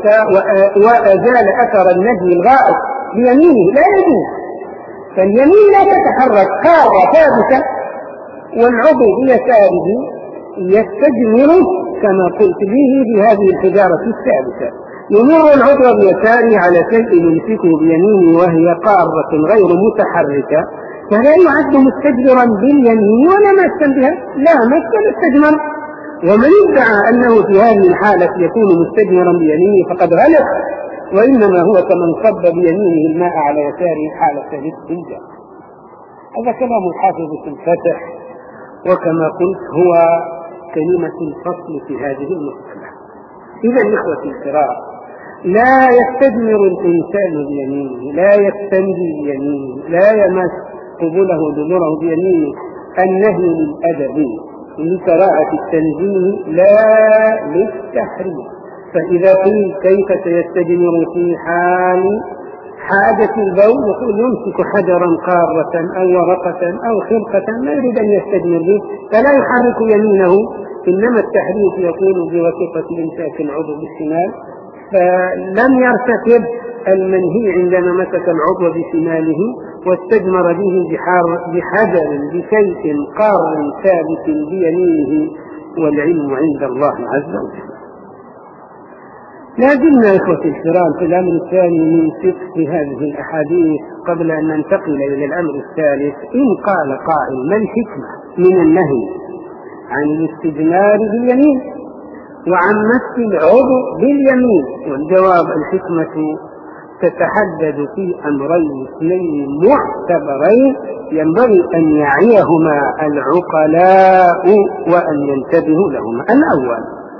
وأزال أثر النجم الغائب بيمينه، لا يجوز. فاليمين لا تتحرك، قارة ثابتة، والعضو بيساره يستجمر كما قلت به بهذه الحجارة الثابتة. يمر العضو بيساره على شيء يمسكه بيمينه وهي قارة غير متحركة، فلا يعد مستجمرا باليمين ولا مسا بها، لا مس مستجمر. ومن ادعى أنه في هذه الحالة يكون مستجمرا بيمينه فقد غلط، وإنما هو كمن صب بيمينه الماء على يساره حالة الاستنجاء. هذا كلام الحافظ في الفتح، وكما قلت هو كلمة الفصل في هذه المسألة. إذا الإخوة الكرام، لا يستجمر الإنسان بيمينه، لا يستنجي بيمينه، لا يمس قبله دبره بيمينه. النهي للأدب لكراهة التنزيه لا للتحريم. فإذا قيل كيف سيستجمر في حال حاجة البول، يقول يمسك حجرا قارة أو ورقة أو خرقة ما يريد أن يستجمر به فلا يحرك يمينه، إنما التحريك يكون بواسطة إمساك العضو بالشمال. فلم يرتكب المنهي عندما مسك العضو بشماله واستجمر به بحجر بشيء قار ثابت بيمينه، والعلم عند الله عز وجل. لازلنا إخوة الكرام في الأمر الثاني من فقه هذه الأحاديث قبل أن ننتقل إلى الأمر الثالث. إن قال قائل: ما الحكمة من النهي عن الاستجمار باليمين وعن مس العضو باليمين؟ والجواب: الحكمة تتحدد في أمرين اثنين معتبرين ينبغي أن يعيهما العقلاء وأن ينتبهوا لهما. الأول: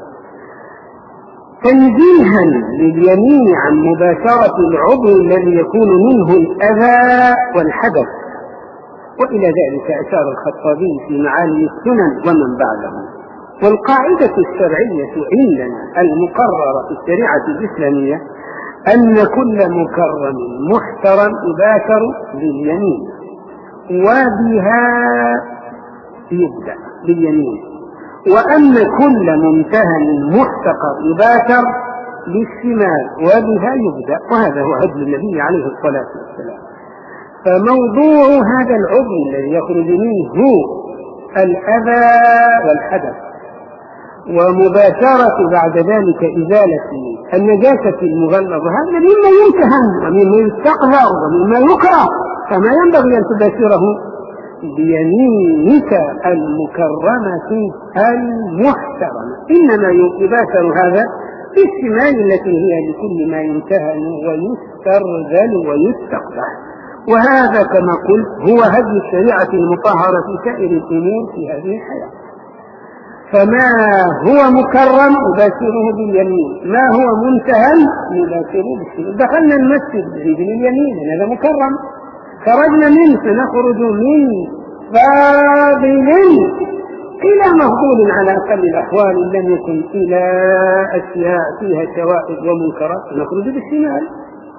تنزيها لليمين عن مباشرة العضو الذي يكون منه الأذى والحدث، وإلى ذلك أشار الخطابي في معالم السنن ومن بعده. والقاعدة الشرعية عندنا المقررة في الشريعة الإسلامية أن كل مكرم محترم يباشر باليمين، وبها يبدأ باليمين، وأن كل ممتهن محتقر يباشر بالشمال وبها يبدأ، وهذا هو هدي النبي عليه الصلاة والسلام. فموضوع هذا العضو الذي يخرج منه الأذى والحدث ومباشرة بعد ذلك إزالة النجاسة المغلظة، هذا مما يمتهن ومما يستقذر ومما يكره، فما ينبغي أن تباشره بيمينك المكرمة المحترمة، إنما يباشر هذا بالشمال التي هي لكل ما يمتهن ويسترذل ويستقبح. وهذا كما قلت هو هدي الشريعة المطهرة في سائر الأمور في هذه الحياة. فما هو مكرم نباشره باليمين، ما هو منتهى نباشره بالشمال. دخلنا المسجد برجل اليمين هذا مكرم، خرجنا منه سنخرج من فاضل إلى مفضول على أقل الأحوال لم يكن إلى أشياء فيها شوائب ومنكرات نخرج بالشمال.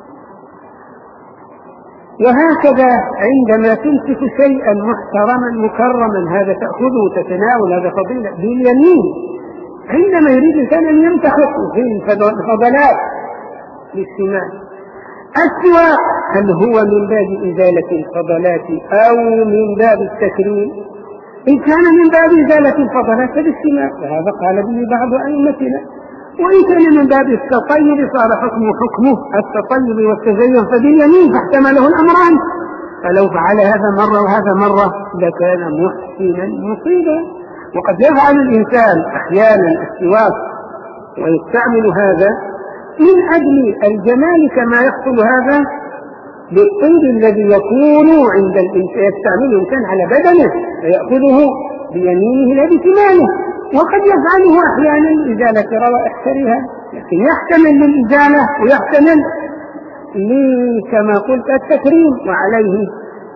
وهكذا عندما تمسك شيئا محترما مكرما هذا تأخذه تتناول هذا فضيلة باليمين. عندما يريد الإنسان أن يمتحق في الفضلات بالشمال. السواء هل هو من باب إزالة الفضلات أو من باب التكريم؟ إن كان من باب إزالة الفضلات فبالشمال، وهذا قال به بعض أئمتنا. وإن كان من باب التطيب صار حكمه حكمه التطيب والتزين فباليمين، فاحتمله الأمران. فلو فعل هذا مرة وهذا مرة لكان محسنا مصيبا. وقد يفعل الإنسان أحيانا السواك ويستعمل هذا من أجل الجمال كما يحصل هذا بالطيب الذي يكون عند الإنسان يستعمل الإنسان على بدنه فيأخذه بيمينه لا بشماله. وقد يفعله أحيانا إزالة روائح كريهة، لكن يحتمل للإزالة ويحتمل كما قلت التكريم، وعليه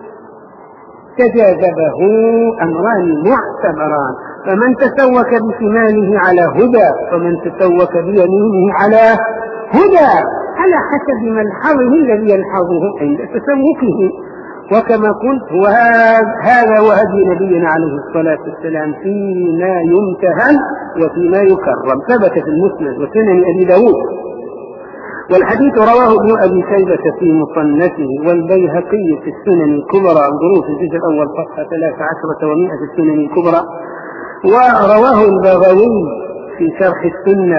تجاذبه أمران معتبران. فمن تسوك بشماله على هدى ومن تسوك بيمينه على هدى على حسب ملحظه الذي يلحظه عند تسوكه. وكما قلت هذا وهدي نبينا عليه الصلاة والسلام فيما يمتهن وفيما يكرم. ثبت في المسند وسنن أبي داود، والحديث رواه ابن أبي شيبة في مصنفه والبيهقي في السنن الكبرى انظروا في الجزء الأول صفحة ثلاث عشرة ومئة في السنن الكبرى، ورواه البغوي في شرح السنة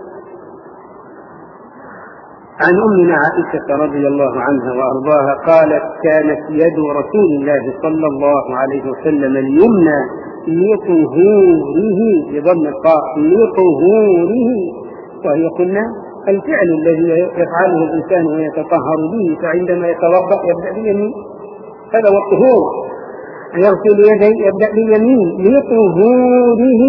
عن أمنا عائشة رضي الله عنها وأرضاها قالت كانت يد رسول الله صلى الله عليه وسلم اليمنى لطهوره بضم الطاء لطهوره، وهي قلنا الفعل الذي يفعله الإنسان ويتطهر به، فعندما يتوضأ يبدأ باليمين هذا هو الطهور، يغسل يديه يبدأ باليمين لطهوره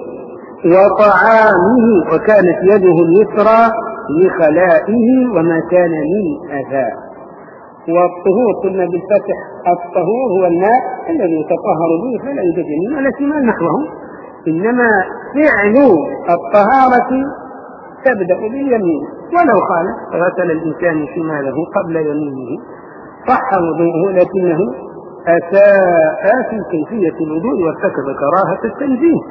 وطعامه، وكانت يده اليسرى لخلائه وما كان من أذى. والطهور قلنا بالفتح الطهور هو الماء الذي يتطهر به فلا يوجد يمين ولا شمال نحوه، إنما فعل الطهارة تبدأ باليمين، ولو خالف غسل الإنسان شماله قبل يمينه صح وضوءه لكنه أساء في كيفية الوضوء وارتكب كراهة التنزيه.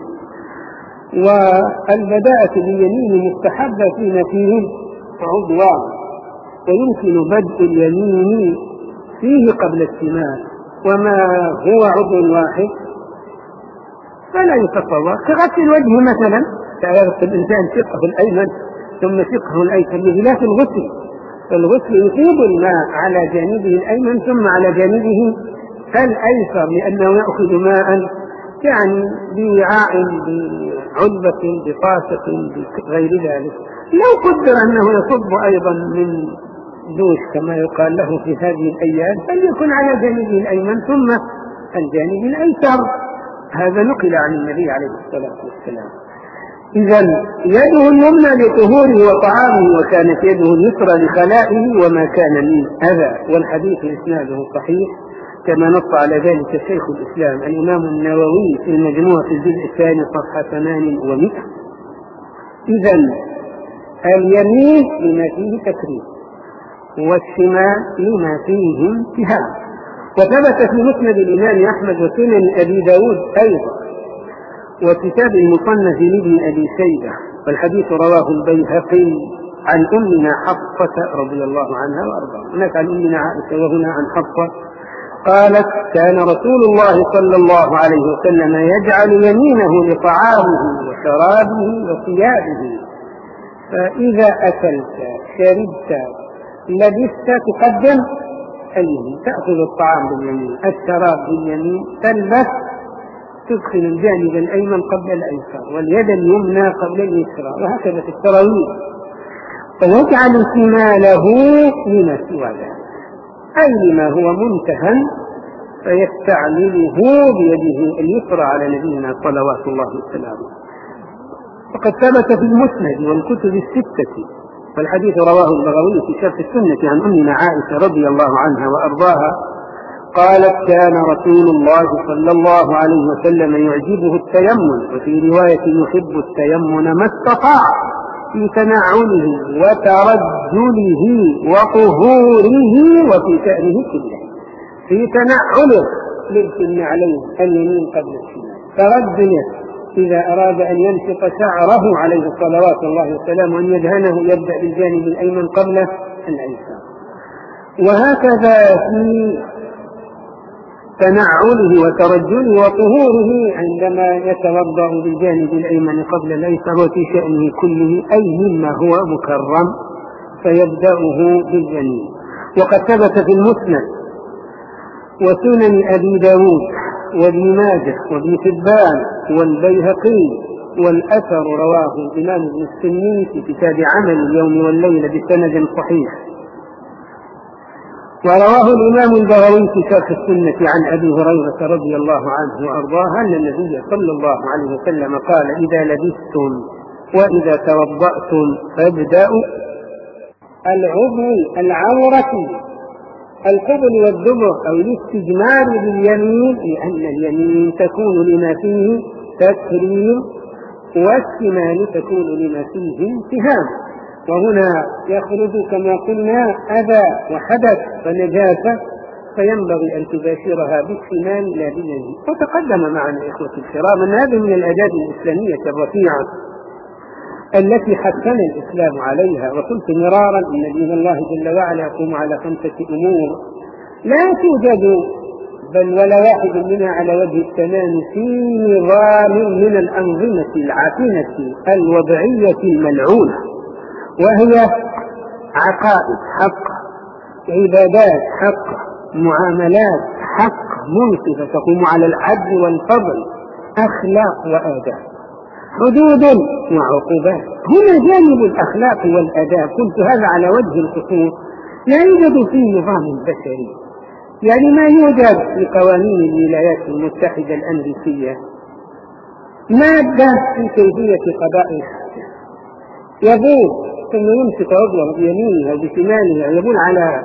والبداءة باليمين مستحبة فيما فيه عضوان، ويمكن بدء اليمين فيه قبل الشمال، وما هو عضو واحد فلا يتصور كغسل الوجه مثلا، فيغسل الإنسان شقه الأيمن ثم شقه الأيسر بخلاف الغسل، فالغسل يفيض الماء على جانبه الأيمن ثم على جانبه الأيسر لأنه يأخذ ماء يعني بوعاء بعلبة بطاسة بغير ذلك. لو قدر أنه يصب أيضا من دوش كما يقال له في هذه الأيام فليكن على جانبه الأيمن ثم الجانب الأيسر، هذا نقل عن النبي عليه الصلاة والسلام. إذن يده اليمنى لطهوره وطعامه وكانت يده اليسرى لخلائه وما كان من أذى، والحديث إسناده صحيح كما نص على ذلك شيخ الإسلام الإمام النووي في المجموع في الجزء الثاني صفحة ثمان ومئة. إذن اليمين لما فيه تكريم والشمال لما فيه امتهان. وثبت في مسند الإمام أحمد وسنن أبي داود أيضا وكتاب المصنف لابن أبي شيبة، والحديث رواه البيهقي عن أمنا حفصة رضي الله عنها وأرضاها. هناك عن أمنا عائشة وهنا عن حفصة قالت كان رسول الله صلى الله عليه وسلم يجعل يمينه لطعامه وشرابه وثيابه، فإذا أكلت شربت لبست تقدم اليمين، تأخذ الطعام باليمين الشراب باليمين، تلبس تدخل الجانب الأيمن قبل الأيسر واليد اليمنى قبل اليسرى، وهكذا في التراويح. ويجعل شماله لما سوى ذلك أي لما هو منتهى فيستعمله بيده اليسرى على نبينا صلوات الله وسلامه. وقد ثبت في المسند والكتب الستة، والحديث رواه البغوي في شرح السنة عن أمنا عائشة رضي الله عنها وأرضاها قالت: كان رسول الله صلى الله عليه وسلم يعجبه التيمم، وفي رواية يحب التيمم ما استطاع، في تنعله وترجله وطهوره وفي شأنه كله. في تنعله لبس النعلين اليمين قبل الشمال، ترجله إذا أراد أن ينشط شعره عليه صلوات الله وسلامه وأن يدهنه يبدأ بالجانب الأيمن قبل الأيسر. وهكذا في تنعله وترجله وطهوره عندما يتوضأ بالجانب الأيمن قبل الأيسر وفي شأنه كله، أي مما هو مكرم فيبدأه بالجنين. وقد ثبت في المسند وسنن أبي داود وابن ماجه وابن حبان والبيهقي، والأثر رواه الإمام ابن السني في كتاب عمل اليوم والليلة بسند صحيح. ورواه الإمام البغوي في شرح السنة عن أبي هريرة رضي الله عنه وأرضاه أن النبي صلى الله عليه وسلم قال: إذا لبستم وإذا توضأتم فابدأوا العضو العورة القبل والدبر أو الاستجمار باليمين، لأن اليمين تكون لما فيه تكريم والشمال تكون لما فيه انتهام. وهنا يخرج كما قلنا أذى وحدث ونجاسة، فينبغي أن تباشرها بالشمال لا باليمين. وتقدم معنا إخوة الكرام أن هذا من الآداب الإسلامية الرفيعة التي حثنا الإسلام عليها. وقلت مرارا أن دين الله جل وعلا يقوم على خمسة أمور لا توجد بل ولا واحد منها على وجه التمام في نظام من الأنظمة العفنة الوضعية الملعونة، وهي عقائد حق، عبادات حق، معاملات حق منصفة تقوم على العدل والفضل، أخلاق وآداب، حدود وعقوبات. هنا جانب الأخلاق والآداب قلت هذا على وجه الخصوص لا يوجد في نظام بشري، يعني ما يوجد في قوانين الولايات المتحدة الأمريكية مادة في كيفية قضاء الحاجة، يبول ثم يمسك عضوه بيمينه وبشماله يبول على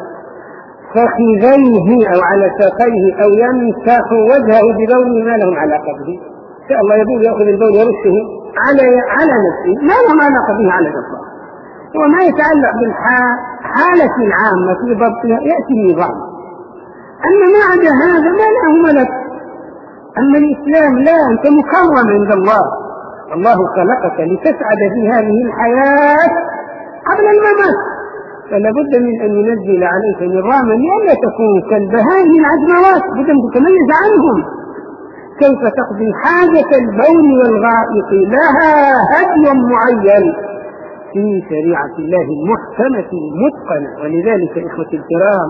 فخذيه أو على ساقيه أو يمسح وجهه ببول ما لهم علاقة به. إن شاء الله يبول يأخذ البول يرشه على على نفسه، ما لهم علاقة به على الإطلاق. وما يتعلق بالحالة العامة في ضبطها يأتي النظام. أما ما عدا هذا ما له ملك. أما الإسلام لا، أنت مكرم عند الله، الله خلقك لتسعد في هذه الحياة قبل الممات، فلا بد من أن ينزل عليك نظاما لئلا تكون كالبهائم العجموات بد أن تتميز عنهم. كيف تقضي حاجة البول والغائط لها هدي معين في شريعة الله المحكمة المتقنة. ولذلك إخوة الكرام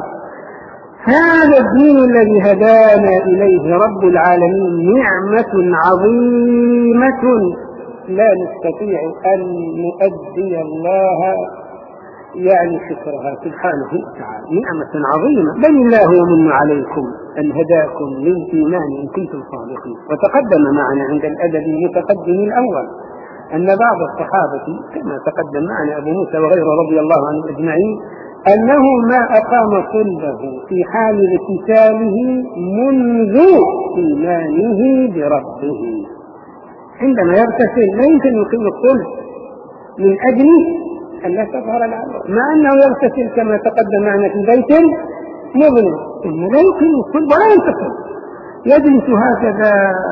هذا الدين الذي هدانا إليه رب العالمين نعمة عظيمة لا نستطيع أن نؤدي الله يعني شكرها سبحانه وتعالى، نعمة عظيمة. بل الله يمن عليكم أن هداكم للإيمان إن كنتم صادقين. وتقدم معنا عند الأدب المتقدم الأول أن بعض الصحابة كما تقدم معنا أبو موسى وغيره رضي الله عنهم أجمعين أنه ما أقام صلبه في حال اغتساله منذ إيمانه بربه. عندما يغتسل لا يمكن يقيم الصلب من أجل أن لا تظهر العورة، مع أنه يغتسل كما تقدم معنا في بيت مظلم، إنه لا يقيم الصلب ولا ينتصر، يجلس هكذا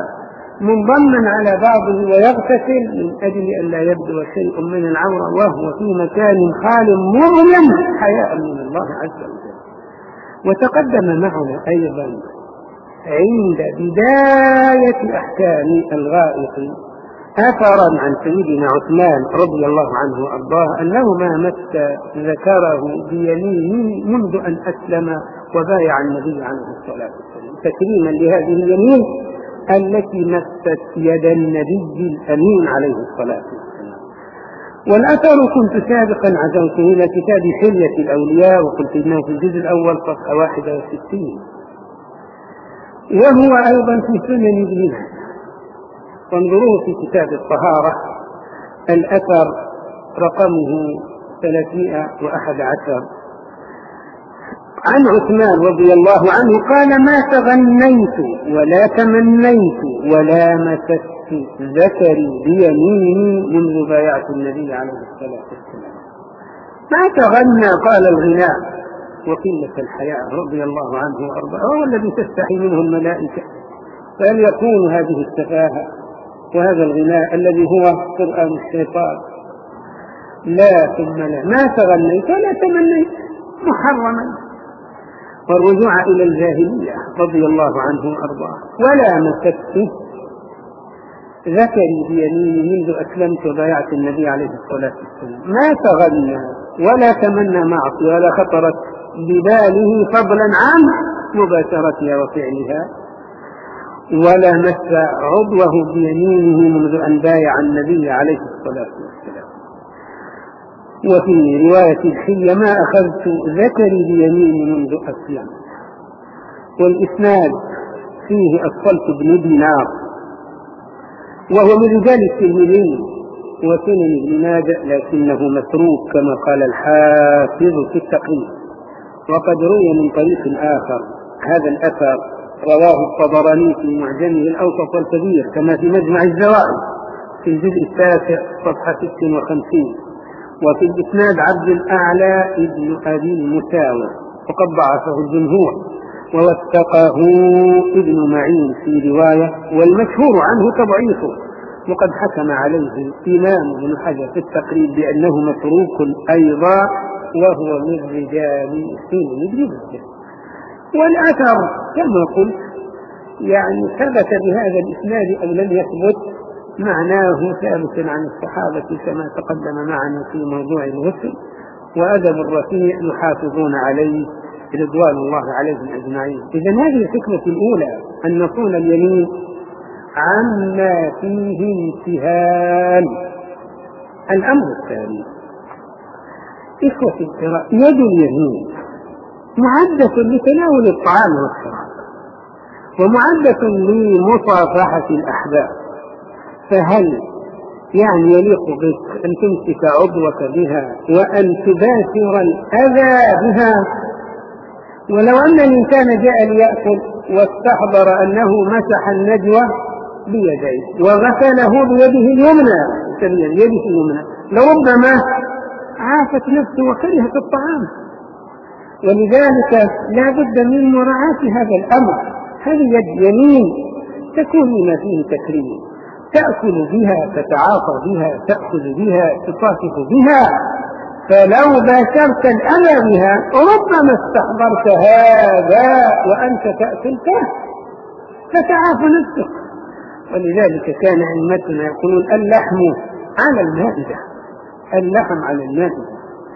منضما على بعضه ويغتسل من أجل أن لا يبدو شيء من العورة وهو في مكان خال مظلم حياء من الله عز وجل. وتقدم معنا أيضا عند بداية أحكام الغائط أثرا عن سيدنا عثمان رضي الله عنه وأرضاه أنه ما مس ذكره بيمينه منذ أن أسلم وبايع النبي عليه الصلاة والسلام تكريما لهذه اليمين التي مست يد النبي الأمين عليه الصلاة والسلام. والأثر كنت سابقا عزوته إلى كتاب حلية الأولياء وقلت إنه في الجزء الأول صفحة واحدة وستين. وهو أيضا في سنن ابن ماجه. وانظروه في كتاب الطهارة الأثر رقمه ثلاثمائة وأحد عشر عن عثمان رضي الله عنه قال: ما تغنيت ولا تمنيت ولا مسست ذكري بيميني منذ بايعت النبي عليه الصلاة والسلام. ما تغنى قال الغناء وقلة الحياء رضي الله عنه وأرضاه، هو الذي تستحي منه الملائكة، فهل يكون هذه السفاهة وهذا الغناء الذي هو قرآن الشيطان؟ لا ثم لا. ما تغنيت ولا تمنيت محرما، والرجوع إلى الجاهلية رضي الله عنه وأرضاه. ولا مسست ذكري بيميني منذ أسلمت وبايعت النبي عليه الصلاة والسلام. ما تغنى ولا تمنى معصية ولا خطرت بباله فضلا عن مباشرتها وفعلها، ولا مس عضوه بيمينه منذ أن بايع النبي عليه الصلاة والسلام. وفي رواية الحية: ما أخذت ذكري بيميني منذ أسلم. والإسناد فيه أصلت بن دينار، وهو من رجال الترمذي وسنن ابن ماجه، لكنه متروك كما قال الحافظ في التقريب. وقد روي من طريق آخر هذا الأثر، رواه الطبراني في معجمه الأوسط والكبير كما في مجمع الزوائد في الجزء التاسع صفحة ست وخمسين. وفي الإسناد عبد الأعلى ابن أبي مساوي، وقد ضعفه الجمهور، ووثقه ابن معين في رواية، والمشهور عنه تضعيفه، وقد حكم عليه الإمام ابن حجر في التقريب بأنه متروك أيضا، وهو من رجال سنن ابن ماجه. والأثر كما قلت يعني ثبت بهذا الإسناد أو لم يثبت، معناه ثابت عن الصحابة كما تقدم معنا في موضوع الغسل، وأدب الرفيع يحافظون عليه رضوان الله عليهم أجمعين. إذن هذه الحكمة الأولى، أن نصون اليمين عما فيه امتهان. الأمر الثاني إخوة الكرام، يد اليمين معدة لتناول الطعام والشراب، ومعدة لمصافحة الأحباب، فهل يعني يليق بك أن تمسك عضوك بها وأن تباشر الأذى بها؟ ولو أن الإنسان جاء ليأكل واستحضر أنه مسح النجوى بيديه وغسله بيده اليمنى يده اليمنى لربما عافت نفسه وكرهت الطعام. ولذلك لا بد من مراعاة هذا الأمر. هذه يد يمين تكون لما فيه تكريم، تأكل بها، تتعاطى بها، تأخذ بها، تصافح بها، فلو باشرت الأذى بها ربما استحضرت هذا وأنت تأكل فتعاف نفسك. ولذلك كان أئمتنا يقولون: اللحم على المائدة، اللحم على المائدة.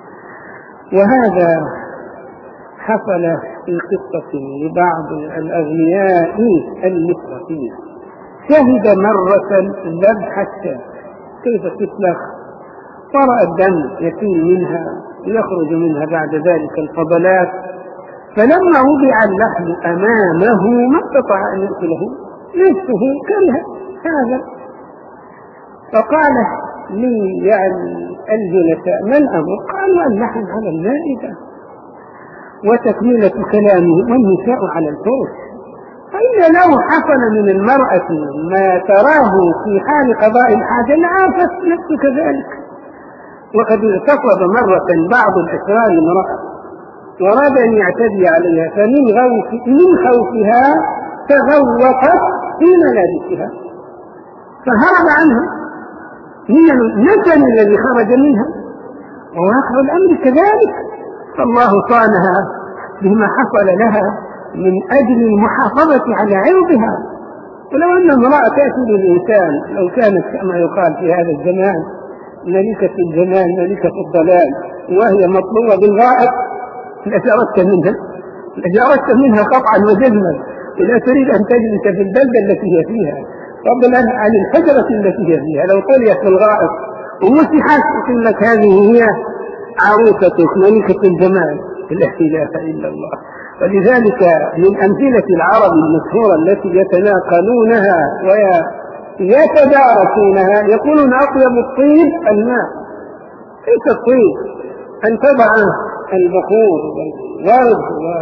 وهذا حصل في قصة لبعض الأغنياء المصرفين، شهد مرة ذبح الشاة كيف تسلخ، فرأى الدم يسيل منها يخرج منها بعد ذلك الفضلات، فلما وضع اللحم أمامه ما استطاع أن يأكله، نفسه كره هذا، فقال لي يعني الجلساء: ما الأمر؟ قالوا: اللحم على المائدة. وتكملة كلامه: والنساء على الفرش. فإذا لو حصل من المرأة ما تراه في حال قضاء الحاجة لعافت نفسك ذلك. وقد اغتصب مرة بعض الأسرار امرأة وأراد أن يعتدي عليها، فمن خوف من خوفها تغوطت في ملابسها فهرب عنها من النتن الذي خرج منها، وواقع الأمر كذلك، فالله صانها بما حصل لها من أجل المحافظة على عرضها. ولو أن امرأة تأتي للإنسان لو كانت كما يقال في هذا الزمان ملكة الجمال ملكة الضلال وهي مطلوبة بالغائب لجرت منها لجرت منها قطعا وجزما، لا تريد أن تجلس في البلدة التي هي فيها فضلا عن الحجرة التي هي فيها. لو طلعت في الغائب ومسحت يقول لك هذه هي عروستك ملكة الجمال، لا إله إلا الله. ولذلك من أمثلة العرب المشهورة التي يتناقلونها ويتدارسونها يقولون أطيب الطيب الماء. ليس الطيب أن تضع البخور والورد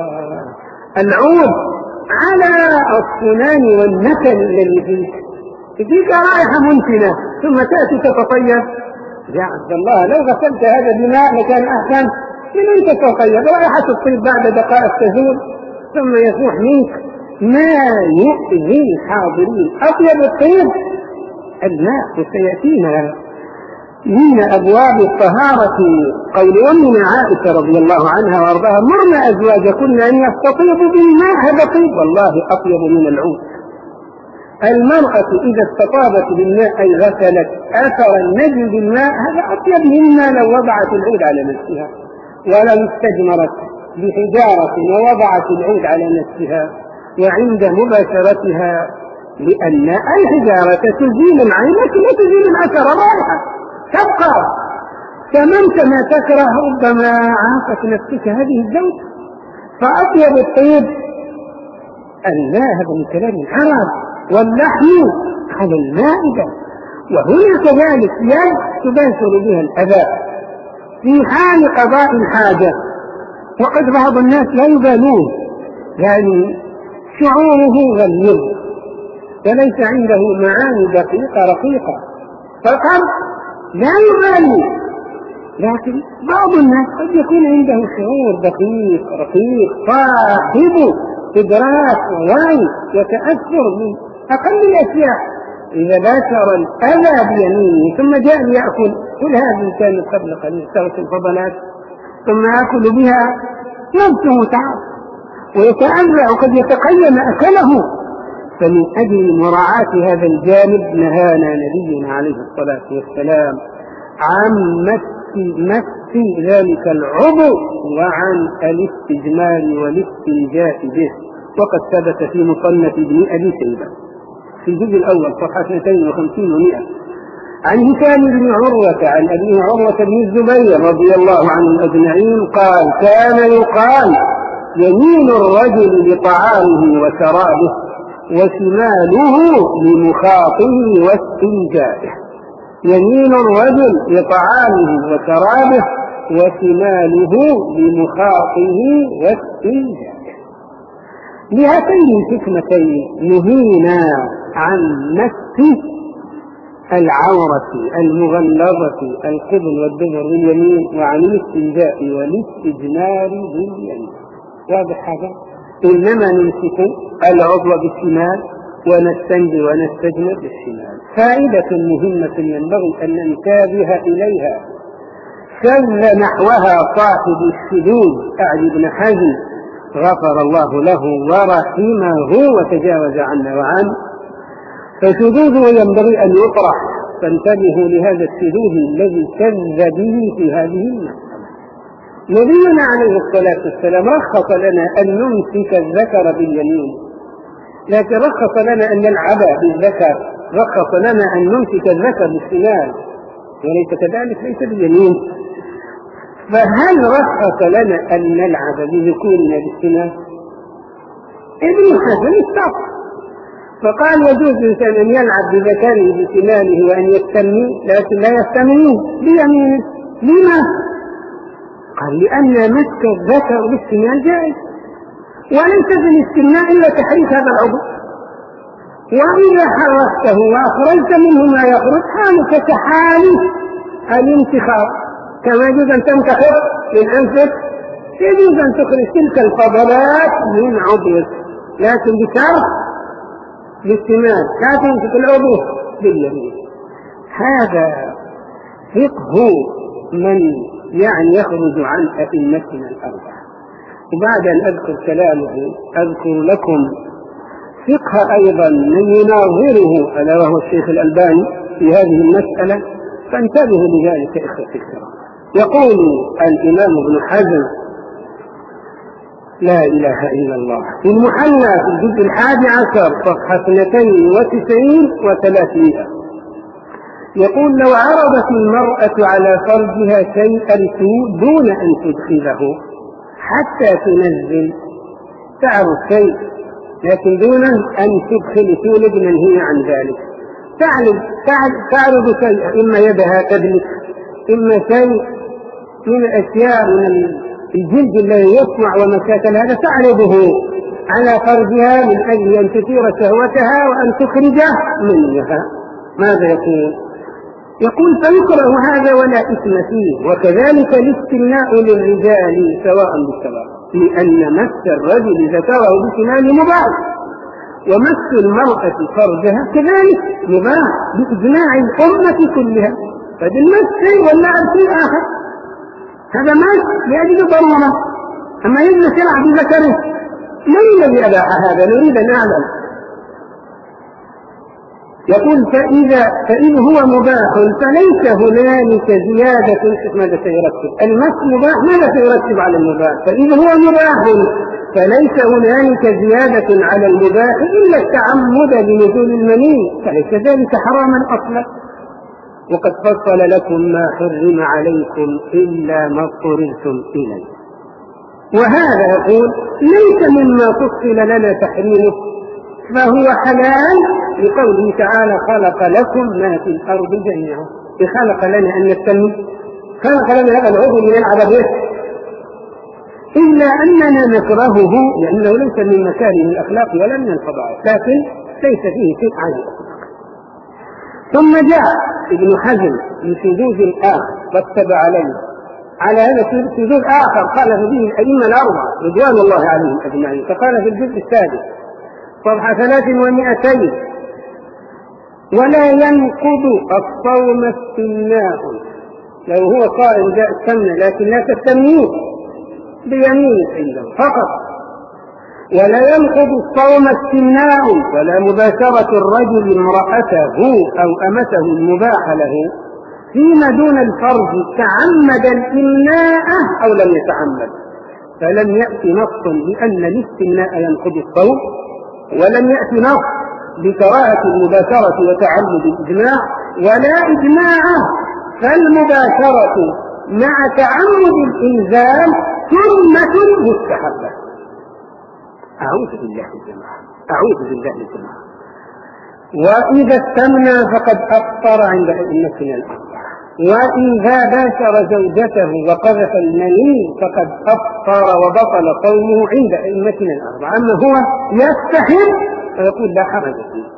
والعود على الصنان والنتن الذي فيه، تجيك رائحة منتنة ثم تأتي تتطيب. يا عبد الله لو غسلت هذا بماء لكان أحسن من أن تتطيب. رائحة الطيب بعد دقائق تزول ثم يفوح منك ما يؤذي الحاضرين. أطيب الطيب الماء. وسيأتينا من أبواب الطهارة قول أمنا عائشة رضي الله عنها وأرضاها: مرنا أزواجكن أن يستطيبوا بالماء، هذا طيب والله أطيب من العود. المرأة إذا استطابت بالماء أي غسلت أثر النجم بالماء هذا أطيب مما لو وضعت العود على نفسها، ولو استجمرت بحجارة ووضعت العود على نفسها وعند مباشرتها، لأن الحجارة تزيل العين لكن لا تزيل الأثر، الرائحة تبقى. كمن كما تكره ربما عافت نفسك هذه الزوجة. فأطيب الطيب الماء، هذا من كلام العرب. واللحم على المائدة، وهنا كذلك يد تباشر بها الأذى في حال قضاء الحاجة. وقد بعض الناس لا يبالون، يعني شعوره غليظ وليس عنده معاني دقيقة رقيقة، فقط لا يبالي. لكن بعض الناس قد يكون عنده شعور دقيق رقيق صاحب إدراك ووعي يتأثر من أقل الأشياء. إذا باشر الأذى بيمينه ثم جاء ليأكل، كل هذه كانت قبل قليل تغسل الفضلات ثم يأكل بها نفسه تعب ويتأذى وقد يتقيم أكله. فمن أجل مراعاة هذا الجانب نهانا نبينا عليه الصلاة والسلام عن مس ذلك العضو وعن الاستجمار والاستنجاء به. وقد ثبت في مصنف ابن أبي شيبة في الجزء الأول صفحة اثنتين وخمسين ومئة عن هشام بن عروة عن أبي عروة بن الزبير رضي الله عنهم أجمعين قال: كان يقال يمين الرجل لطعامه وشرابه وشماله لمخاطه واستنجائه. يمين الرجل لطعامه وشرابه وشماله لمخاطه واستنجائه. بهاتين الحكمتين نهينا عن مس العورة المغلظة القبل والدبر باليمين وعن الاستنجاء والاستجمار باليمين. واضح هذا؟ إنما نمسك العضو بالشمال ونستنجي ونستجمر بالشمال. فائدة مهمة ينبغي أن ننتبه إليها شذ نحوها صاحب الشذوذ أعلى بن حزم غفر الله له ورحمه وتجاوز عنا وعنه. فشذوذه ينبغي أن يطرح، فانتبهوا لهذا الشذوذ الذي شذ به في هذه المسألة. نبينا عليه الصلاة والسلام رخص لنا أن نمسك الذكر باليمين، لكن رخص لنا أن نلعب بالذكر، رخص لنا أن نمسك الذكر بالشمال وليس كذلك، ليس باليمين. فهل رخص لنا أن نلعب بذكورنا بالشمال؟ ابن حزم استطاع فقال يجوز الإنسان أن يلعب بذكره بشماله وأن يستمي، لكن لا يستمي بيمينه. لما؟ قال لأن مسك الذكر بالشمال جائز، وليس في الاستمناء إلا تحريك هذا العضو، وإذا حركته وأخرجت منه ما يخرج حالك كحال الانتخاب. كما يجوز أن تنتخب من أنفك يجوز أن تخرج تلك الفضلات من عضوك، لكن بشرط بالاستماع لا تمسك العضو باليمين. هذا فقه من يعني يخرج عن أئمتنا الأربعة. وبعد أن أذكر كلامه أذكر لكم فقه أيضا من يناظره ألا وهو الشيخ الألباني في هذه المسألة، فانتبهوا لذلك إخوتي الكرام. يقول الإمام ابن حزم لا إله إلا الله في المحلى في الجزء الحادي عشر صفحة اثنتين وتسعين وثلاثمائة، يقول: لو عرضت المرأة على فرجها شيئا دون أن تدخله حتى تنزل تعرف شيء لكن دون أن تدخل تولد منهي عن ذلك. تعرض تعرض شيء، إما يدها تدلك، إما شيء من الأشياء من الجلد الذي يصنع ومشاكل هذا تعرضه على فرجها من أجل أن تثير شهوتها وأن تخرجه منها. ماذا يقول؟ يقول فيكره هذا ولا إثم فيه. وكذلك الاستمناء للرجال سواء بالسواء، لأن مس الرجل ذكره بشمال مباح، ومس المرأة فرجها كذلك مباح بإجماع الأمة كلها. فبالمس شيء واللعب شيء آخر، هذا مس لأجل ضرورة. أما يجلس يلعب بذكره، من الذي أباح هذا؟ نريد أن نعلم. يقول فإذا فإن هو مباح فليس هنالك زيادة. ماذا سيرتب؟ المس مباح، ماذا سيرتب على المباح؟ فإذا هو مباح فليس هنالك زيادة على المباح إلا التعمد لنزول المني، فليس ذلك حراما أصلا. وقد فصل لكم ما حرم عليكم إلا ما اضطررتم إليه. وهذا يقول ليس مما فصل لنا تحريمه، فهو حلال لقوله تعالى خلق لكم ما في الأرض جميعا. خلق لنا أن نستمع، خلق لنا هذا العضو لنلعب به، إلا أننا نكرهه لأنه ليس من مكارم الأخلاق ولا من الفضائل، لكن ليس فيه شيء عن الأخلاق. ثم جاء ابن حزم بشذوذ آخر رتب عليه على هذا شذوذ آخر قال فيه الأئمة الأربعة رضوان الله عليهم أجمعين. فقال في الجزء السادس صفحة ثلاث ومئتين: ولا ينقض الصوم استمناء. لو هو صائم جاء السمنة لكن لا تستمنيه بيمين عنده فقط. ولا ينقض الصوم استمناء، ولا مباشرة الرجل امرأته أو أمته المباح له فيما دون الفرج تعمد الإمناء أو لم يتعمد. فلم يأتي نص بأن الاستمناء ينقض الصوم، ولم يأتي نص بكراهة المباشرة وتعمد الإجماع، ولا إجماع. فالمباشرة مع تعمد الإلزام سنة مستحبة. أعوذ بالله الجماعة، أعوذ بالله الجماعة. وإذا استمنى فقد أفطر عند أئمتنا الأربعة، وإذا باشر زوجته وقذف المني فقد أفطر وبطل صومه عند أئمتنا الأربعة. أما هو يستحب فيقول لا حرج فيه.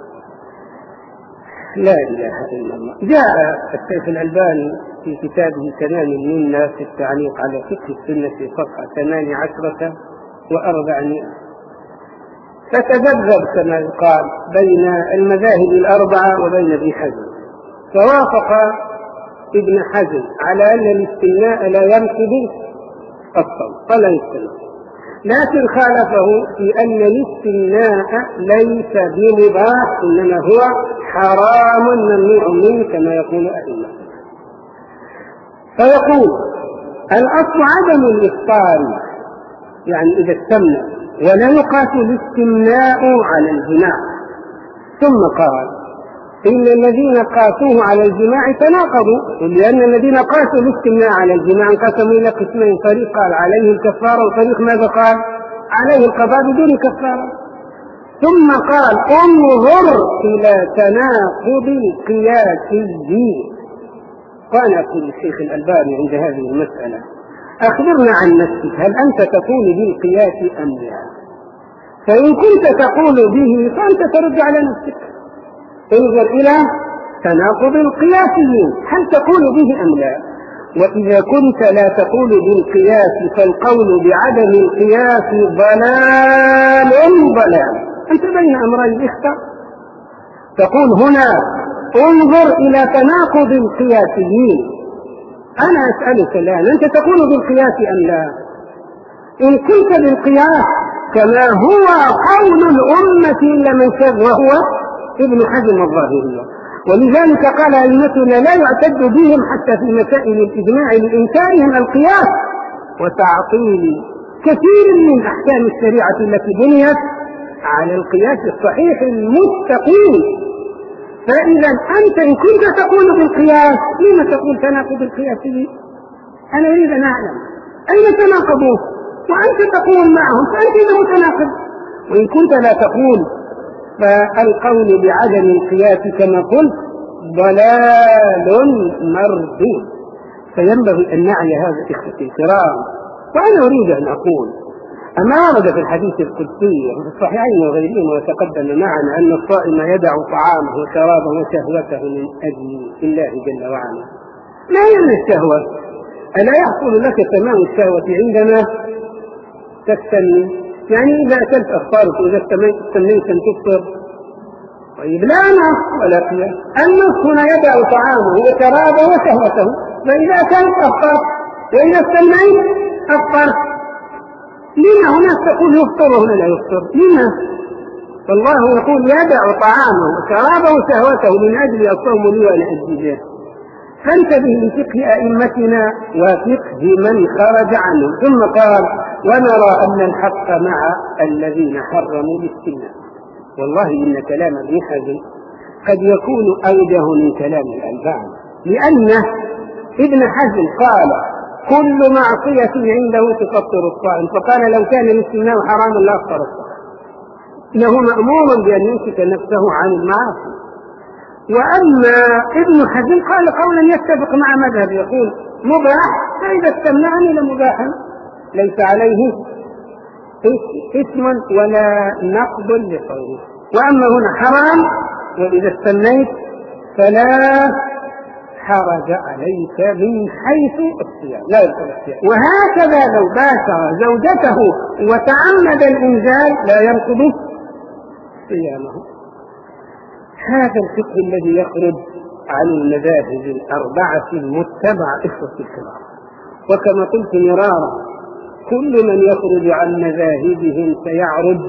لا إله إلا الله. جاء الشيخ الألباني في كتابه تمام المنة في التعليق على فقه السنة في صفحة ثمان عشرة وأربعمائة، فتذبذب كما يقال بين المذاهب الأربعة وبين ابن حزم، فوافق ابن حزم على أن الاستمناء لا ينقض الصوم فلا يستمنى، لكن خالفه في أن الاستمناء ليس بمباح إنما هو حرام ممنوع منه كما يقول أئمة. فيقول الأصل عدم الإفطار يعني إذا استمنى، ولا يقاس الاستمناء على الجماع. ثم قال إن الذين قاسوه على الجماع تناقضوا، لأن الذين قاسوا الاستمناء على الجماع انقسموا إلى قسمين: فريق قال عليه الكفارة، وفريق ماذا قال عليه القضاء بدون كفارة. ثم قال انظر إلى تناقض القياسي. قال أقول الشيخ الألباني عند هذه المسألة: أخبرنا عن نفسك، هل أنت تقول بالقياس أم لا؟ فإن كنت تقول به فأنت ترد على نفسك. انظر إلى تناقض القياسيين، هل تقول به أم لا؟ وإذا كنت لا تقول بالقياس فالقول بعدم القياس ضلال ضلال. أنت بين أمرين اختر. تقول هنا انظر إلى تناقض القياسيين. أنا أسألك الآن أنت تقول بالقياس أم لا؟ إن كنت بالقياس كما هو قول الأمة إلا من شذ وهو ابن حزم الظاهرية، ولذلك قال أئمتنا لا يعتد بهم حتى في مسائل الإجماع لإنكارهم القياس وتعطيل كثير من أحكام الشريعة التي بنيت على القياس الصحيح المستقيم. فإذا أنت إن كنت تقول بالقياس لما تقول تناقض القياسي؟ أنا أريد أن أعلم أين تناقضوه؟ وأنت تقول معهم، فأنت إذا متناقض. وإن كنت لا تقول فالقول بعدم القياس كما قلت ضلال مردود. فينبغي أن نعي هذا إخوتي الكرام. وأنا أريد أن أقول أما ورد في الحديث القدسي في الصحيحين وغيرهما وتقدم معنا أن الصائم يدع طعامه وشرابه وشهوته من أجل الله جل وعلا. ما هي من الشهوة؟ ألا يحصل لك تمام الشهوة عندما تستمي؟ يعني إذا أكلت أفطارك وإذا استميت أن تفطر. طيب لا نص ولا قياس. النص هنا يدع طعامه وشرابه وشهوته، فإذا أكلت أفطرت وإذا استميت أفطرت. لما هناك تقول يفطر وهنا لا يفطر؟ لما؟ والله يقول يدع طعامه وشرابه وشهوته من أجل الصوم لي وأنا أجزيه. فانتبه لفقه أئمتنا وفقه من خرج عنه. ثم قال ونرى أن الحق مع الذين حرموا الاستمناء. والله إن كلام ابن حزم قد يكون أوجه من كلام الألباني، لأن ابن حزم قال كل معصية عنده تفطر الصائم، فقال لو كان الاستمناء حراما لا أفطر الصائم. إنه مأمور بأن يمسك نفسه عن المعاصي. وأما ابن حزم قال قولا يتفق مع مذهب، يقول مباح، فإذا استمنعني لمباحا ليس عليه اسم ولا نقض لصومه. وأما هنا حرام وإذا استمنيت فلا حرج عليك من حيث الصيام، لا يبطل الصيام. وهكذا لو باشر زوجته وتعمد الإنزال لا ينقض صيامه. هذا الفقه الذي يخرج عن المذاهب الأربعة المتبعة إخوة الكرام. وكما قلت مرارا كل من يخرج عن مذاهبهم سيعرج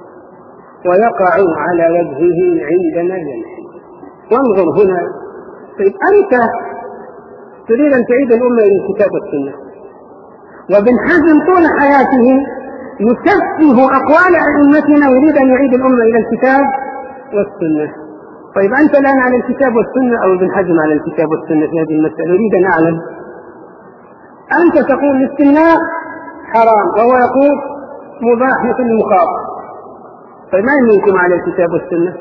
ويقع على وجهه عندما يمشي. وانظر هنا، طيب أنت تريد أن تعيد الأمة إلى الكتاب والسنة، وابن حزم طول حياته يسفه أقوال أئمتنا ويريد أن يعيد الأمة إلى الكتاب والسنة. طيب أنت الآن على الكتاب والسنة أو ابن حزم على الكتاب والسنة في هذه المسألة؟ أريد أن أعلم. أنت تقول الاستمناء حرام وهو يقول مباح مثل المخاطبة. طيب من منكم على الكتاب والسنة؟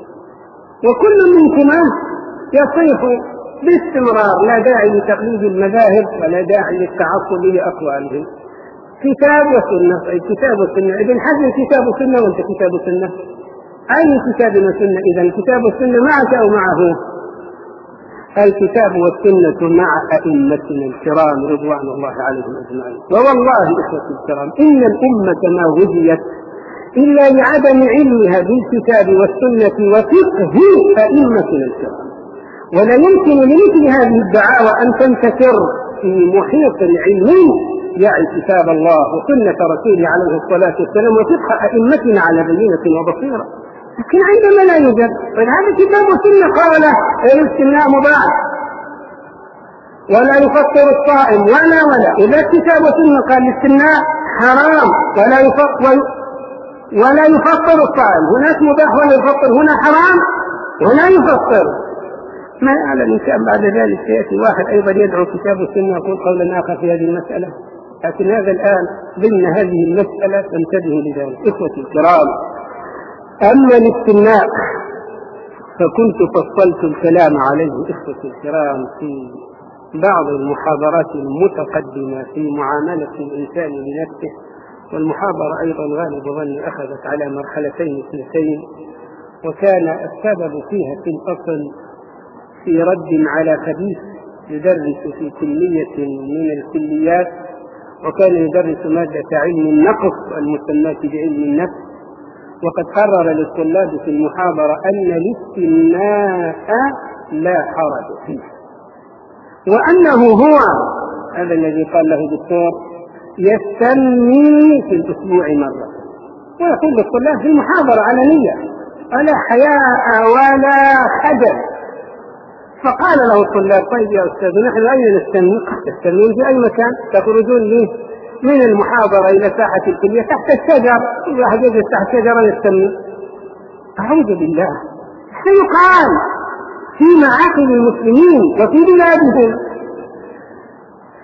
وكل منكما يصيح باستمرار، لا داعي لتقليد المذاهب ولا داعي للتعصب لأقوالهم. كتاب وسنة. طيب كتاب وسنة، ابن حزم كتاب وسنة وأنت كتاب وسنة. أي كتاب وسنة إذا؟ الكتاب والسنة معك أو معه؟ الكتاب والسنة مع أئمتنا الكرام رضوان الله عليهم أجمعين. ووالله إخوتي الكرام إن الأمة ما هديت إلا لعدم علمها بالكتاب والسنة وفقه أئمتنا الكرام. ولا يمكن لمثل هذه الدعاوى أن تنتشر في محيط علمي يعني كتاب الله وسنة رسوله عليه الصلاة والسلام وفقه أئمتنا على بينة وبصيرة. لكن عندما لا يوجد، فهذا كتاب وسنة قال الاستمناء مباح ولا يفطر الصائم ولا ولا، إذا كتاب وسنة قال الاستمناء حرام ولا يفطر ولا يفطر الصائم، هناك مباح ولا يفطر، هنا حرام ولا يفطر. ما يعلم إن كان بعد ذلك سيأتي واحد أيضا يدعو كتاب وسنة يقول قولا آخر في هذه المسألة. لكن هذا الآن ضمن هذه المسألة تنتبه لذلك إخوتي الكرام. أما الاستمناء فكنت فصلت الكلام عليه إخوتي الكرام في بعض المحاضرات المتقدمة في معاملة الإنسان لنفسه، والمحاضرة أيضا غالب ظني أخذت على مرحلتين اثنتين، وكان السبب فيها في الأصل في رد على خبيث يدرس في كلية من الكليات، وكان يدرس مادة علم النقص المسماة بعلم النفس، وقد قرر للطلاب في المحاضرة أن الاستمناء لا حرج فيه، وأنه هو هذا الذي قال له الدكتور يستمني في الأسبوع مرة، ويقول للطلاب في المحاضرة علنية ولا حياء ولا خجل. فقال له الطلاب طيب يا أستاذ نحن أين نستمني؟ تستمنون في أي مكان؟ تخرجون لي من المحاضرة إلى ساحة الكلية تحت الشجر، إذا واحد يجلس تحت شجرة يستمني. أعوذ بالله، سيقال في معاقل المسلمين وفي بلادهم.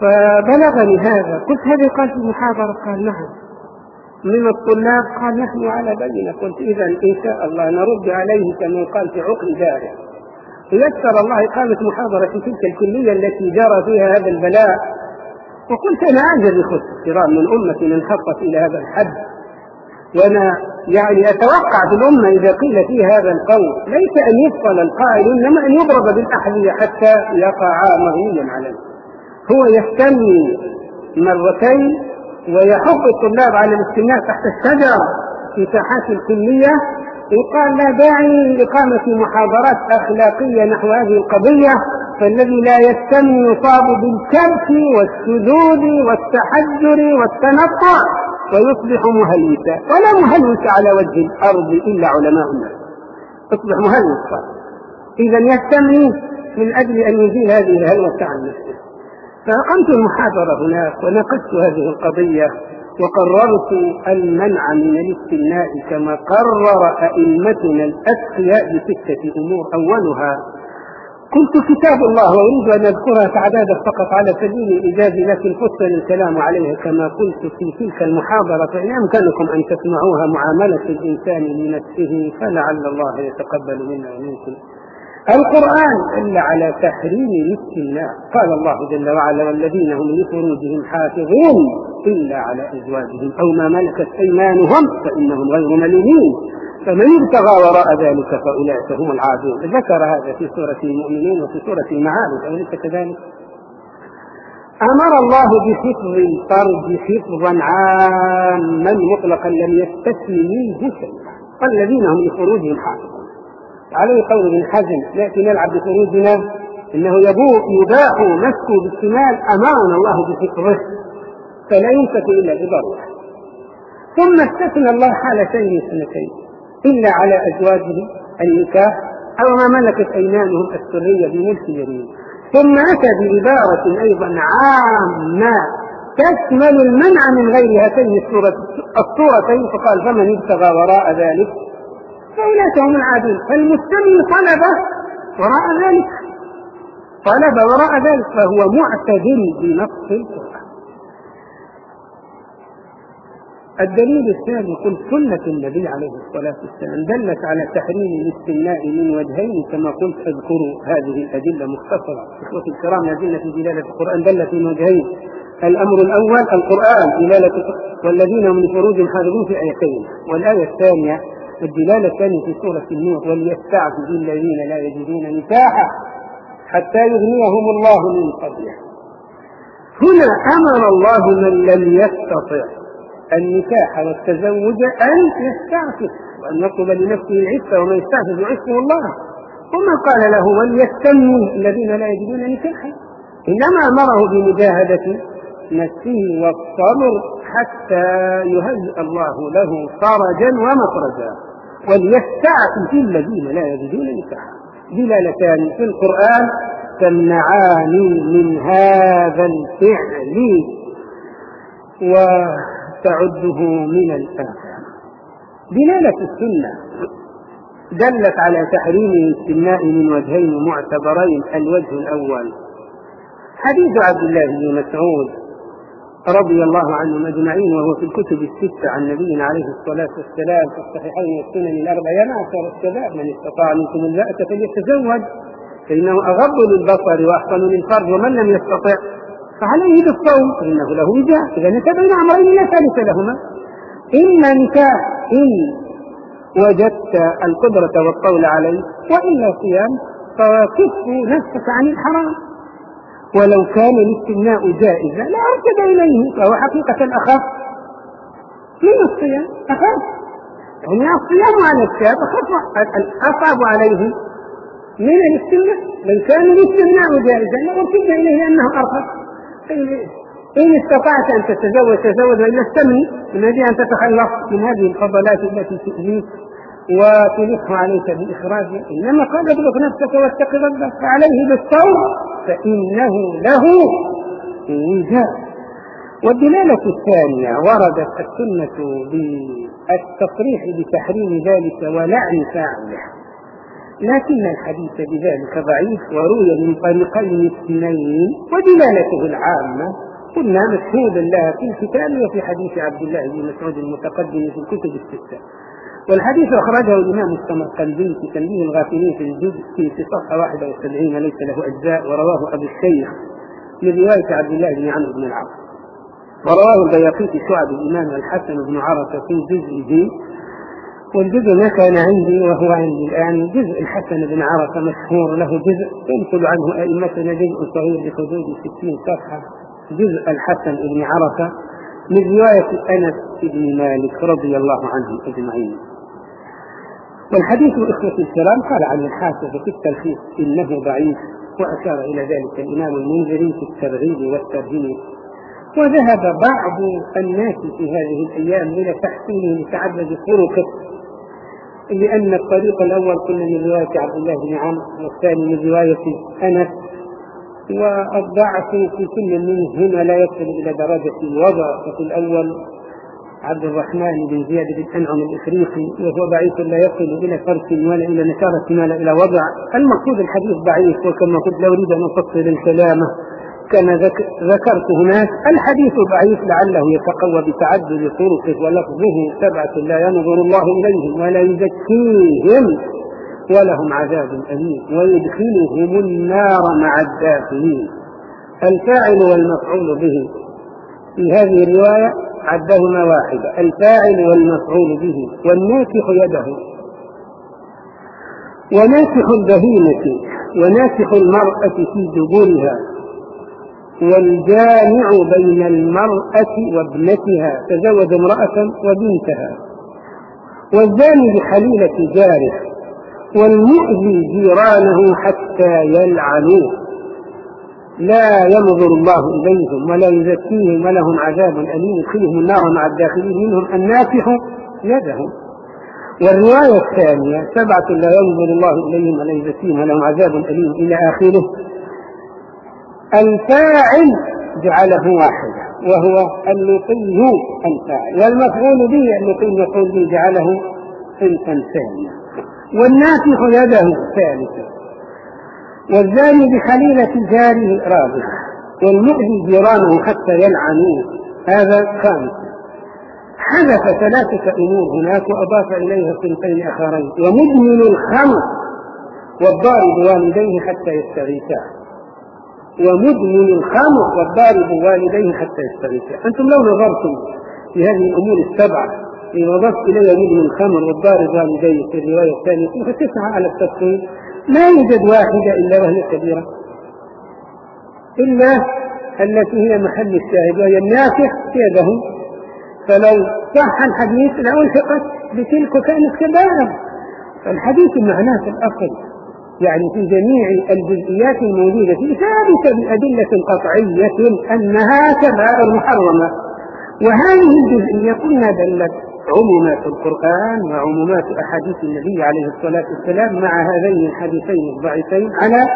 فبلغني هذا، قلت هذه قال في المحاضرة؟ قال نعم. من الطلاب قال نحن على بينة. قلت إذا إن شاء الله نرد عليه كما قال في عقل داره، يسر الله إقامة محاضرة في تلك الكلية التي جرى فيها هذا البلاء. وقلت أنا أعجب إخوة الكرام من أمة انحطت إلى هذا الحد، وأنا يعني أتوقع في الأمة إذا قيل فيه هذا القول ليس أن يفصل القائل، إنما أن يضرب بالأحذية حتى يقع مغنيا عليه. هو يستني مرتين ويحض الطلاب على الاستماع تحت الشجر في ساحات الكلية، يقال لا داعي لإقامة محاضرات أخلاقية نحو هذه القضية، فالذي لا يستمع يصاب بالكبت والشذوذ والتحجر والتنطع ويصبح مهلوسا، ولا مهلوس على وجه الأرض إلا علماء الناس، يصبح مهلوسا. إذا يستمع من أجل أن يزيل هذه الهلوسة عن نفسه. فأقمت المحاضرة هناك وناقشت هذه القضية، وقررت المنع من الاستمناء كما قرر أئمتنا الأتقياء بستة أمور. أولها قلت كتاب الله، وأريد أن أذكرها تعدادا فقط على سبيل الإيجاز، لكن فصل الكلام عليها كما قلت في تلك المحاضرة، فإن أمكنكم أن تسمعوها معاملة الإنسان لنفسه فلعل الله يتقبل منا ومنكم. القرآن دل على تحريم الاستمناء، قال الله جل وعلا والذين هم لفروجهم حافظون إلا على أزواجهم أو ما ملكت أيمانهم فإنهم غير ملومين فمن ابتغى وراء ذلك فأولئك هم العادون. ذكر هذا في سورة المؤمنين وفي سورة المعارج، أولئك كذلك. أمر الله بحفظ الفرج حفظا عاما مطلقا لم يستثن منه شيئا، والذين هم لفروجهم حافظون. عليه قول ابن حزم نأتي نلعب بفروجنا، إنه يباح مسك بالشمال، أمرنا الله بحفظه فلا يمسك إلا بضروره. ثم استثنى الله حالتين اثنتين إلا على أزواجه النكاح أو ما ملكت أيمانهم السرية بملك يمين. ثم أتى بعبارة أيضا عامة تشمل المنع من غير هاتين الصورتين، فقال فمن ابتغى وراء ذلك فأولئك هم العادون. فالمستمع طلب وراء ذلك، طلب وراء ذلك، فهو معتدل بنص القرآن. الدليل الثاني قل سنة النبي عليه الصلاة والسلام دلت على تحريم الاستمناء من وجهين كما قلت. اذكروا هذه الأدلة مختصرة إخوتي الكرام. أدلة دلالة القرآن دلت من وجهين. الأمر الأول القرآن دلالة والذين هم لفروجهم حافظون في آيتين، والآية الثانية الدلالة الثانية في سورة النور وليستعفف الذين لا يجدون نكاحا حتى يغنيهم الله من فضله. هنا أمر الله من لم يستطع النكاح والتزوج أن يستعفف وأن يطلب لنفسه العفة، ومن يستعفف يعفه الله. وما قال له وليستمنوا الذين لا يجدون نكاحا، إنما أمره بمجاهدة نفسه والصبر حتى يهيئ الله له فرجا ومخرجا. وليستعفف الذين لا يجدون نكاحا دلالتان في القرآن تمنعان من هذا الفعل وتعده من الآثام. دلالة السنة دلت على تحريم الاستمناء من وجهين معتبرين. الوجه الأول حديث عبد الله بن مسعود رضي الله عنهم أجمعين، وهو في الكتب الستة عن نبينا عليه الصلاة والسلام في الصحيحين والسنن الأربع: يا معشر الشباب من استطاع منكم الباءة فليتزوج فإنه أغض للبصر وأحسن للفرج، ومن لم يستطع فعليه بالصوم فإنه له وجاء. إذا نتبين أمرين لا ثالث لهما: إما نكاح إن وجدت القدرة والطول عليه، وإلا صيام فكف نفسك عن الحرام. ولو كان الاستمناء جائزا لا أرشد إليه، فهو حقيقة أخف من الصيام، أخف يعني الصيام على الشاب أصعب عليه من الاستمناء. لو كان الاستمناء جائزا لا أرشد إليه أنه أرخص. إن استطعت أن تتزوج تزوج، وإلا استمني من أجل أن تتخلص من هذه الفضلات التي تؤذيك وتلح عليك بإخراجها. إنما قال اضبط نفسك واتق ربك فعليه بالصوم فإنه له وجاء. والدلالة الثانية وردت السنة بالتصريح بتحريم ذلك ولعن فاعله. لكن الحديث بذلك ضعيف وروي من طريقين اثنين ودلالته العامة قلنا مشهود لها في الكتاب وفي حديث عبد الله بن مسعود المتقدم في الكتب الستة. والحديث أخرجه الإمام السمرقندي في تنبيه الغافلين في الجزء في صفحة واحد وسبعين ليس له أجزاء، ورواه أبو الشيخ من رواية عبد الله بن عمرو بن العاص، ورواه البيهقي في شعب الإمام الحسن بن عرفة في جزئه، والجزء ما كان عندي وهو عندي الآن جزء الحسن بن عرفة مشهور له جزء ينقل عنه أئمتنا جزء صغير بحدود ستين صفحة، جزء الحسن بن عرفة من رواية أنس بن مالك رضي الله عنهم أجمعين. والحديث إخوة الكرام قال عن الحافظ في التلخيص إنه ضعيف، وأشار إلى ذلك الإمام المنذري في الترغيب والترهيب. وذهب بعض الناس في هذه الأيام إلى تحسينه لتعدد طرقه، لأن الطريق الأول كنا من رواية عبد الله بن عمرو، والثاني من رواية أنس، والضعف في كل منهما لا يصل إلى درجة الوضع. ففي الأول عبد الرحمن بن زياد بن أنعم الإفريقي وهو ضعيف لا يصل إلى فرق ولا إلى نكارة ولا إلى وضع. المقصود الحديث ضعيف، وكما قلت لو أريد أن أفصل الكلام كما ذكرت هناك الحديث ضعيف لعله يتقوى بتعدد طرقه، ولفظه سبعة لا ينظر الله إليهم ولا يزكيهم ولهم عذاب أليم ويدخلهم النار مع الداخلين. الفاعل والمفعول به في هذه الرواية عدهما واحدة، الفاعل والمفعول به، والناسخ يده وناسخ البهيمة وناسخ المرأة في دبورها، والجامع بين المرأة وابنتها تزوج امرأة وبنتها، والزاني بحليلة جاره، والمؤذي جيرانه حتى يلعنوه لا ينظر الله إليهم ولا يزكيهم ولهم عذاب أليم يدخلهم النار مع الداخلين منهم الناسخ يدهم. والرواية الثانية سبعة لا ينظر الله إليهم ولا يزكيهم ولهم عذاب أليم إلى آخره، الفاعل جعله واحدا وهو اللقي الفاعل، والمفعول به اللقي المفعول به جعله صنفا ثانيا، والناسخ يده ثالثا، والزاني بحليلة جاره رابعا، والمؤذي جيرانه حتى يلعنوه هذا خامسا. حذف ثلاثة أمور هناك وأضاف إليها صنفين آخرين، ومدمن الخمر والضارب والديه حتى يستغيثا، ومدمن الخمر والضارب والديه حتى يستغيثا. أنتم لو نظرتم في هذه الأمور السبعة إذا ضفت إليها مدمن الخمر والضارب والديه في الرواية الثانية فتسعى على التفصيل لا يوجد واحدة إلا وهي كبيرة إلا التي هي محل الشاهد وهي الناسخ يده، فلو صح الحديث لألحقت بتلك كانت كبائر. فالحديث معناه في الأصل يعني في جميع الجزئيات الموجودة فيه ثابتة بأدلة قطعية أنها كبائر محرمة، وهذه الجزئية قلنا دلت عمومات القرآن وعمومات أحاديث النبي عليه الصلاة والسلام مع هذين الحديثين الضعيفين على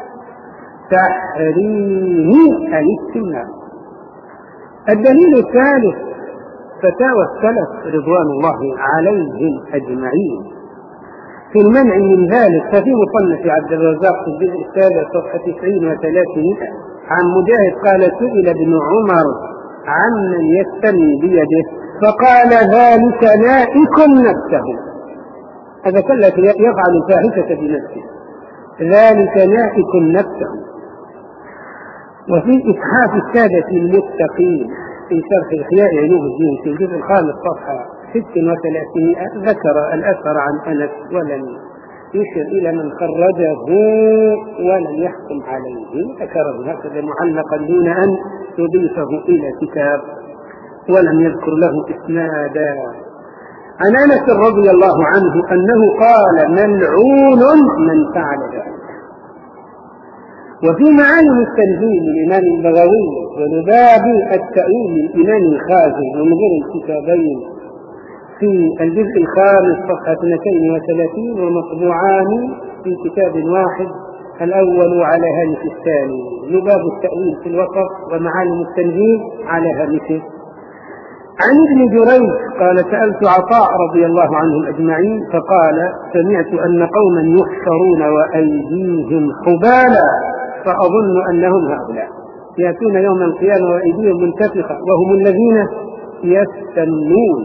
تحريم الاستمناء. الدليل الثالث فتاوى السلف رضوان الله عليهم أجمعين في المنع من ذلك. ففي مصنف عبد الرزاق في الجزء السابع صفحة تسعين وثلاثمائة عن مجاهد قال سئل ابن عمر عمن يستمي بيده فقال ذلك نائك نفسه، هذا كله يفعل الفاحشة بنفسه، ذلك نائك نفسه. وفي إتحاف السادة المتقين في شرح إحياء علوم الدين في الجزء الخامس صفحة ست وثلاثمائة ذكر الأثر عن أنس ولم يشر إلى من خرجه ولم يحكم عليه، ذكره هكذا معلقا دون أن يضيفه إلى كتاب ولم يذكر له إسنادا. عن أنس رضي الله عنه أنه قال ملعون من فعل ذلك. وفي معالم التنزيل الإمام البغوي ولباب التأويل الإمام الخازن ومنظر الكتابين في الجزء الخامس صفحة اثنتين وثلاثين ومطبوعان في كتاب واحد، الأول على هامش الثاني، لباب التأويل في الوسط ومعالم التنزيل على هامشه. عن ابن جريج قال سألت عطاء رضي الله عنهم أجمعين فقال سمعت أن قوما يحشرون وأيديهم حبالا فأظن أنهم هؤلاء يأتون يوم القيامة وأيديهم منتفخة وهم الذين يستنون.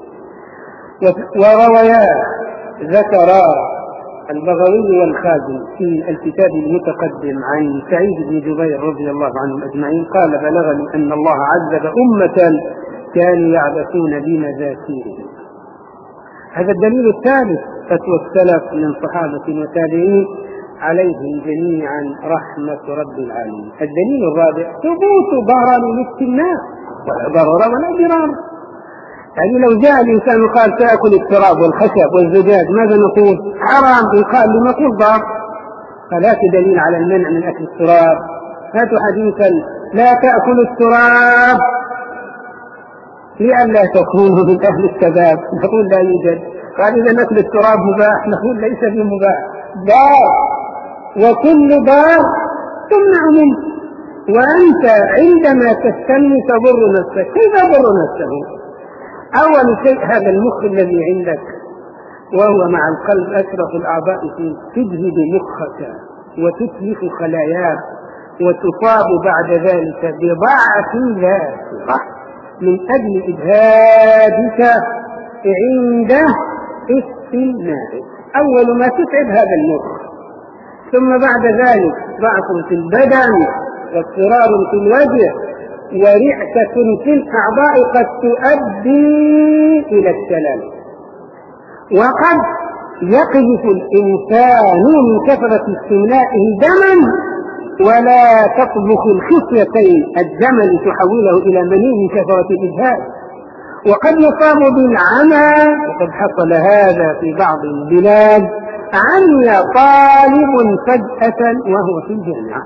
ورويا ذكرا البغوي والخازن في الكتاب المتقدم عن سعيد بن جبير رضي الله عنهم أجمعين قال بلغني أن الله عذب أمة كانوا يعبثون بمذاكيرهم. هذا الدليل الثالث فتوى السلف من صحابة وتابعين عليهم جميعا رحمة رب العالمين. الدليل الرابع ثبوت ضرر الاستمناء ولا ضرر ولا ضرار. يعني لو جاء الإنسان وقال سأكل التراب والخشب والزجاج ماذا نقول؟ حرام. يقال لنقول ضار. فلا دليل على المنع من أكل التراب. هاتوا حديثا لا تأكل التراب لئلا تكونوا من أهل الكباب نقول لا يوجد. قال إذا نأكل التراب مباح نقول ليس بمباح ضار وكل ضار تمنع منه. وأنت عندما تستمي تضر نفسك. كيف تضر نفسه؟ أول شيء هذا المخ الذي عندك وهو مع القلب أشرف الأعضاء فيه تجهد مخك وتتلف خلاياك وتصاب بعد ذلك بضعف ذاتك من أجل إجهادك عند استمنائك. أول ما تتعب هذا المخ ثم بعد ذلك ضعف في البدن واضطرار في الوجه ورعشة في الأعضاء قد تؤدي إلى الشلل. وقد يقذف الإنسان من كثرة استمنائه دما ولا تطبخ الخصيتين الدم لتحوله إلى مني من كثرة الإجهاد. وقد يصاب بالعمى وقد حصل هذا في بعض البلاد عمي طالب فجأة وهو في الجامعة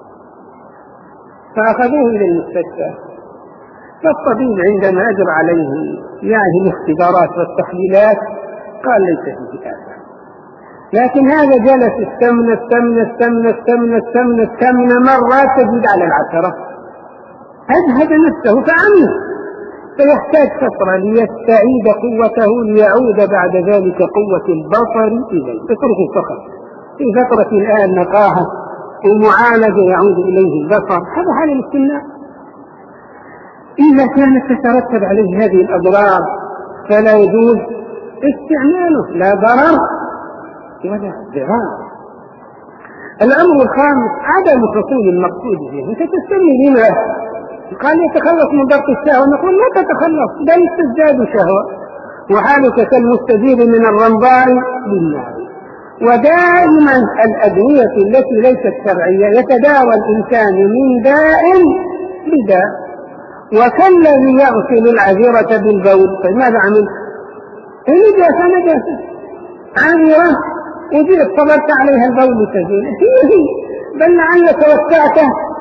فأخذوه إلى المستشفى. فالطبيب عندما أجرى عليه يعني الاختبارات والتحليلات قال ليس فيه آفة. لكن هذا جلس استمنى استمنى استمنى استمنى استمنى استمنى مرات تزيد على العشرة أجهد نفسه فعمي فيحتاج فترة ليستعيد قوته ليعود بعد ذلك قوة البصر إليه. اتركه فقط في فترة الآن نقاهة ومعالجة يعود إليه البصر. هذا حال الاستمناء. إذا كانت تترتب عليه هذه الأضرار فلا يجوز استعماله لا ضرر ولا ضرار. الأمر الخامس عدم حصول المقصود فيه. أنت تستمي لما قال يتخلص من ضغط الشهوة نقول لا تتخلص بل تزداد شهوة وحالك كالمستجير من الرمضاء للنار. ودائما الأدوية التي ليست شرعية يتداوى الإنسان من داء بداء. وكالذي يغسل العذرة بالبول فماذا عمل؟ نجاسة نجاسة عذرة وجئت صبرت عليها البول تزول هي هي بل لعلك وسعت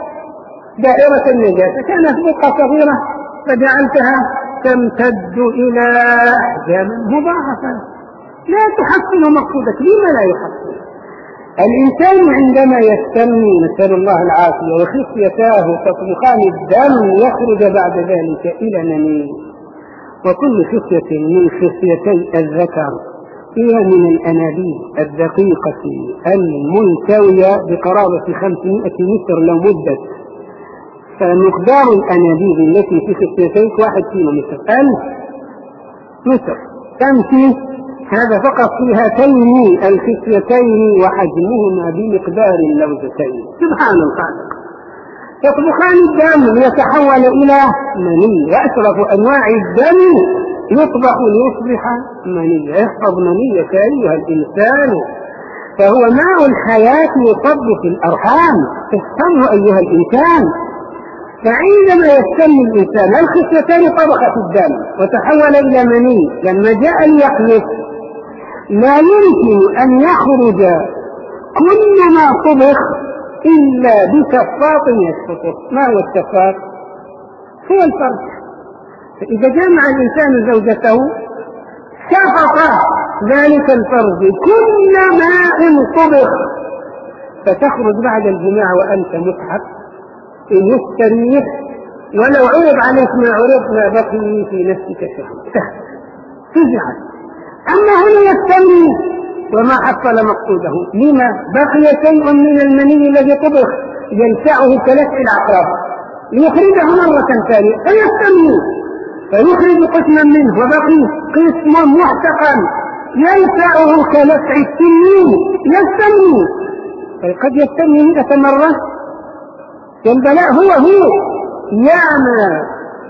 دائرة النجاسة كانت بقعة صغيرة فجعلتها تمتد إلى أحجام مضاعفة لا تحصل مقصودك. لما لا يحصل؟ الإنسان عندما يستمي نسأل الله العافية وخصيتاه تطبخان الدم يخرج بعد ذلك إلى مني. وكل خصية من خصيتي الذكر فيها من الأنابيب الدقيقة الملتوية بقرابة خمسمائة متر لو مدت. فمقدار الأنابيب التي في خصيتيك واحد كيلو متر ألف متر تمشي هذا فقط في هاتين الخصيتين وحجمهما بمقدار اللوزتين. سبحان الخالق. تطبخان الدم ليتحول إلى مني وأشرف أنواع الدم يطبخ ليصبح مني. احفظ منيك أيها الإنسان فهو ماء الحياة يصب في الأرحام. احفظه أيها الإنسان. فعندما يستمي الإنسان الخصيتين طبخت الدم وتحول إلى مني لما جاء ليخلص لا يمكن أن يخرج كل ما طبخ إلا بكفاط يسقط. ما هو الكفاط؟ هو الفرج. فإذا جمع الإنسان زوجته شفط ذلك الفرج كل ماء طبخ فتخرج بعد الجماع وأنت متعب مستريح ولو عرض عليك ما عرض ما بقي في نفسك شيء تزعل. أما هنا يستمر وما حصل مقصوده. لما؟ بقي شيء من المني الذي طبخ يلسعه كلسع العقرب ليخرجه مرة ثانية فيستمر فيخرج قسما منه وبقي قسم محتقن يلسعه كلسع السنين يستمر. فقد يستمر مئة مرة. والبلاء هو هو يعمى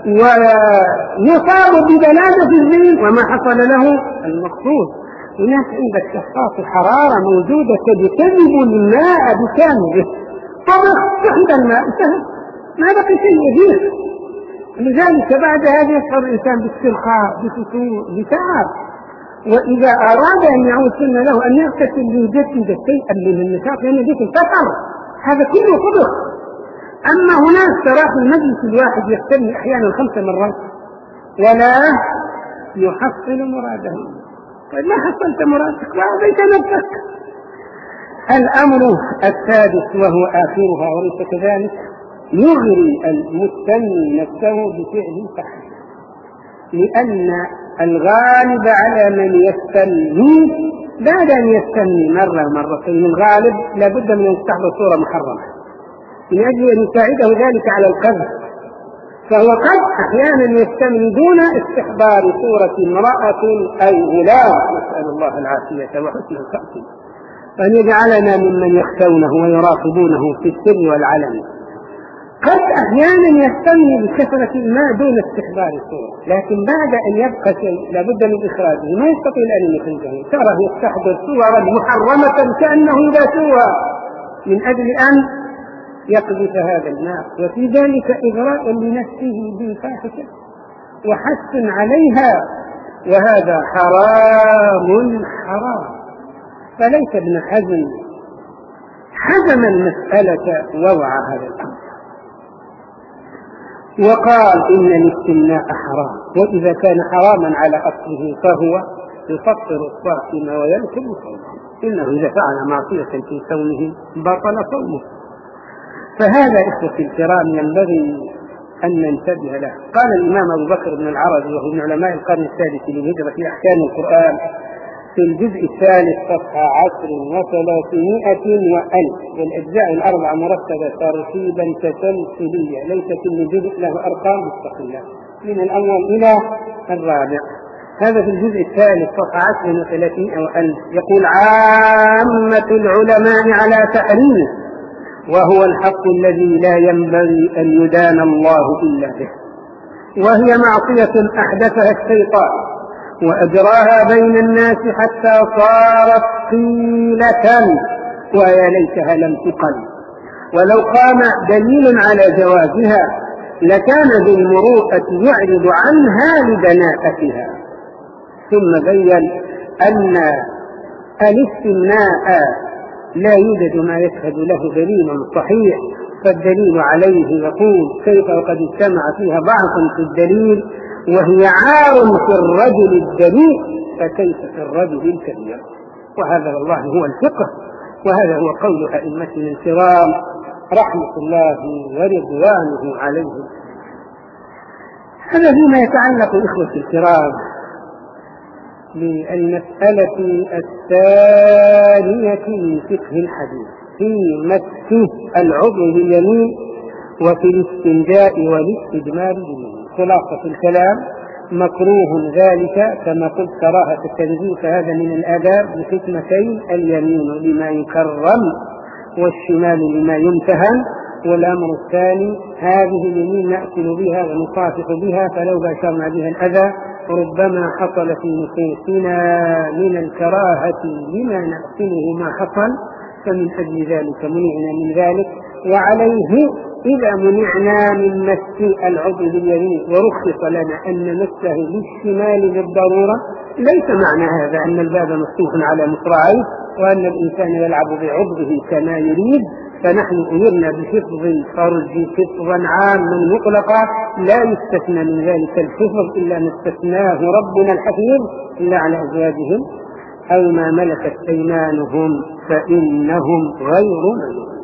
ويصاب ببلادة الذهن وما حصل له المقصود. هناك عندك شخصات حرارة موجودة تجتذب الماء بكامله طبخ سحب الماء انتهى ما بقي شيء يجير. لذلك بعد هذا يشعر الإنسان باسترخاء بفتور بتعب. وإذا أراد أن يعود سنة له أن يغتسل ليجدد شيئا من النشاط لأن ذلك الفتر هذا كله طبخ. أما هناك ترى في المجلس الواحد يستني أحيانا خمس مرات ولا يحصل مراده. طيب ما حصلت مرادك وأعطيت نفسك. الأمر السادس وهو آخرها وليس كذلك يغري المستني نفسه بفعل الفحش. لأن الغالب على من يستني بعد أن يستني مرة مرتين الغالب لابد من أن تحضر صورة محرمة من أجل أن يساعده ذلك على القذف. فهو قد أحيانا يستني دون استحضار صورة امرأة أي غلام نسأل الله العافية وحسن الخاتمة وأن يجعلنا ممن يخشونه ويراقبونه في السر والعلن. قد أحيانا يستني بكثرة الماء دون استحضار الصورة لكن بعد أن يبقى شيء لابد من إخراجه ما يستطيع أن يخرجه تراه يستحضر صورا محرمة كأنه يباتوها من أجل أن يقذف هذا الماء. وفي ذلك إغراء لنفسه بالفاحشة وحث عليها وهذا حرام حرام. فليس ابن حزم حزم المسألة ووعى هذا الأمر وقال إن الاستمناء حرام وإذا كان حراما على أصله فهو يفطر الصائم ويلكم صومه إنه إذا فعل معصية في صومه بطل صومه. فهذا إخوتي الكرام ينبغي أن ننتبه له. قال الإمام أبو بكر بن العربي وهو من علماء القرن السادس للهجرة في أحكام القرآن في الجزء الثالث صفحة عشر وثلاثمائة وألف والأجزاء الأربعة مرتبة ترتيبا تسلسلية ليس كل جزء له أرقام مستقلة من الأول إلى الرابع. هذا في الجزء الثالث صفحة عشر وثلاثمائة وألف يقول عامة العلماء على تحريمه وهو الحق الذي لا ينبغي أن يدان الله إلا به وهي معصية أحدثها الشيطان وأجراها بين الناس حتى صارت قيلة ويا ليتها لم تقل. ولو قام دليل على جوازها لكان ذو المروءة يعرض عنها لدناءتها. ثم بين أن الاستمناء لا يوجد ما يشهد له دليل صحيح فالدليل عليه يقول كيف وقد اجتمع فيها ضعف في الدليل وهي عار في الرجل الدليل فكيف في الرجل الكبير. وهذا والله هو الفقه وهذا هو قول أئمتنا الكرام رحمة الله ورضوانه عليهم. هذا فيما يتعلق إخوة الكرام بالمسألة الثانية من فقه الحديث في مسح العضو باليمين وفي الاستنجاء والاستجمار باليمين. خلاصة الكلام مكروه ذلك كما قلت كراهة التنزيه فهذا من الآداب بحكمتين اليمين لما يكرم والشمال لما يمتهن. والأمر الثاني هذه اليمين نأكل بها ونصافح بها فلو باشرنا بها الأذى ربما حصل في نفوسنا من الكراهة لما نأكله ما حصل فمن أجل ذلك منعنا من ذلك. وعليه إذا منعنا من مس العضو باليمين ورخص لنا أن نمسه بالشمال للضرورة ليس معنى هذا أن الباب مفتوح على مصراعيه وأن الإنسان يلعب بعضه كما يريد. فنحن أمرنا بحفظ الفرج حفظا عاما مطلقا لا يستثنى من ذلك الحفظ إلا ما استثناه ربنا الحفيظ إلا على أزواجهم أو ما ملكت أيمانهم فإنهم غير ملوك.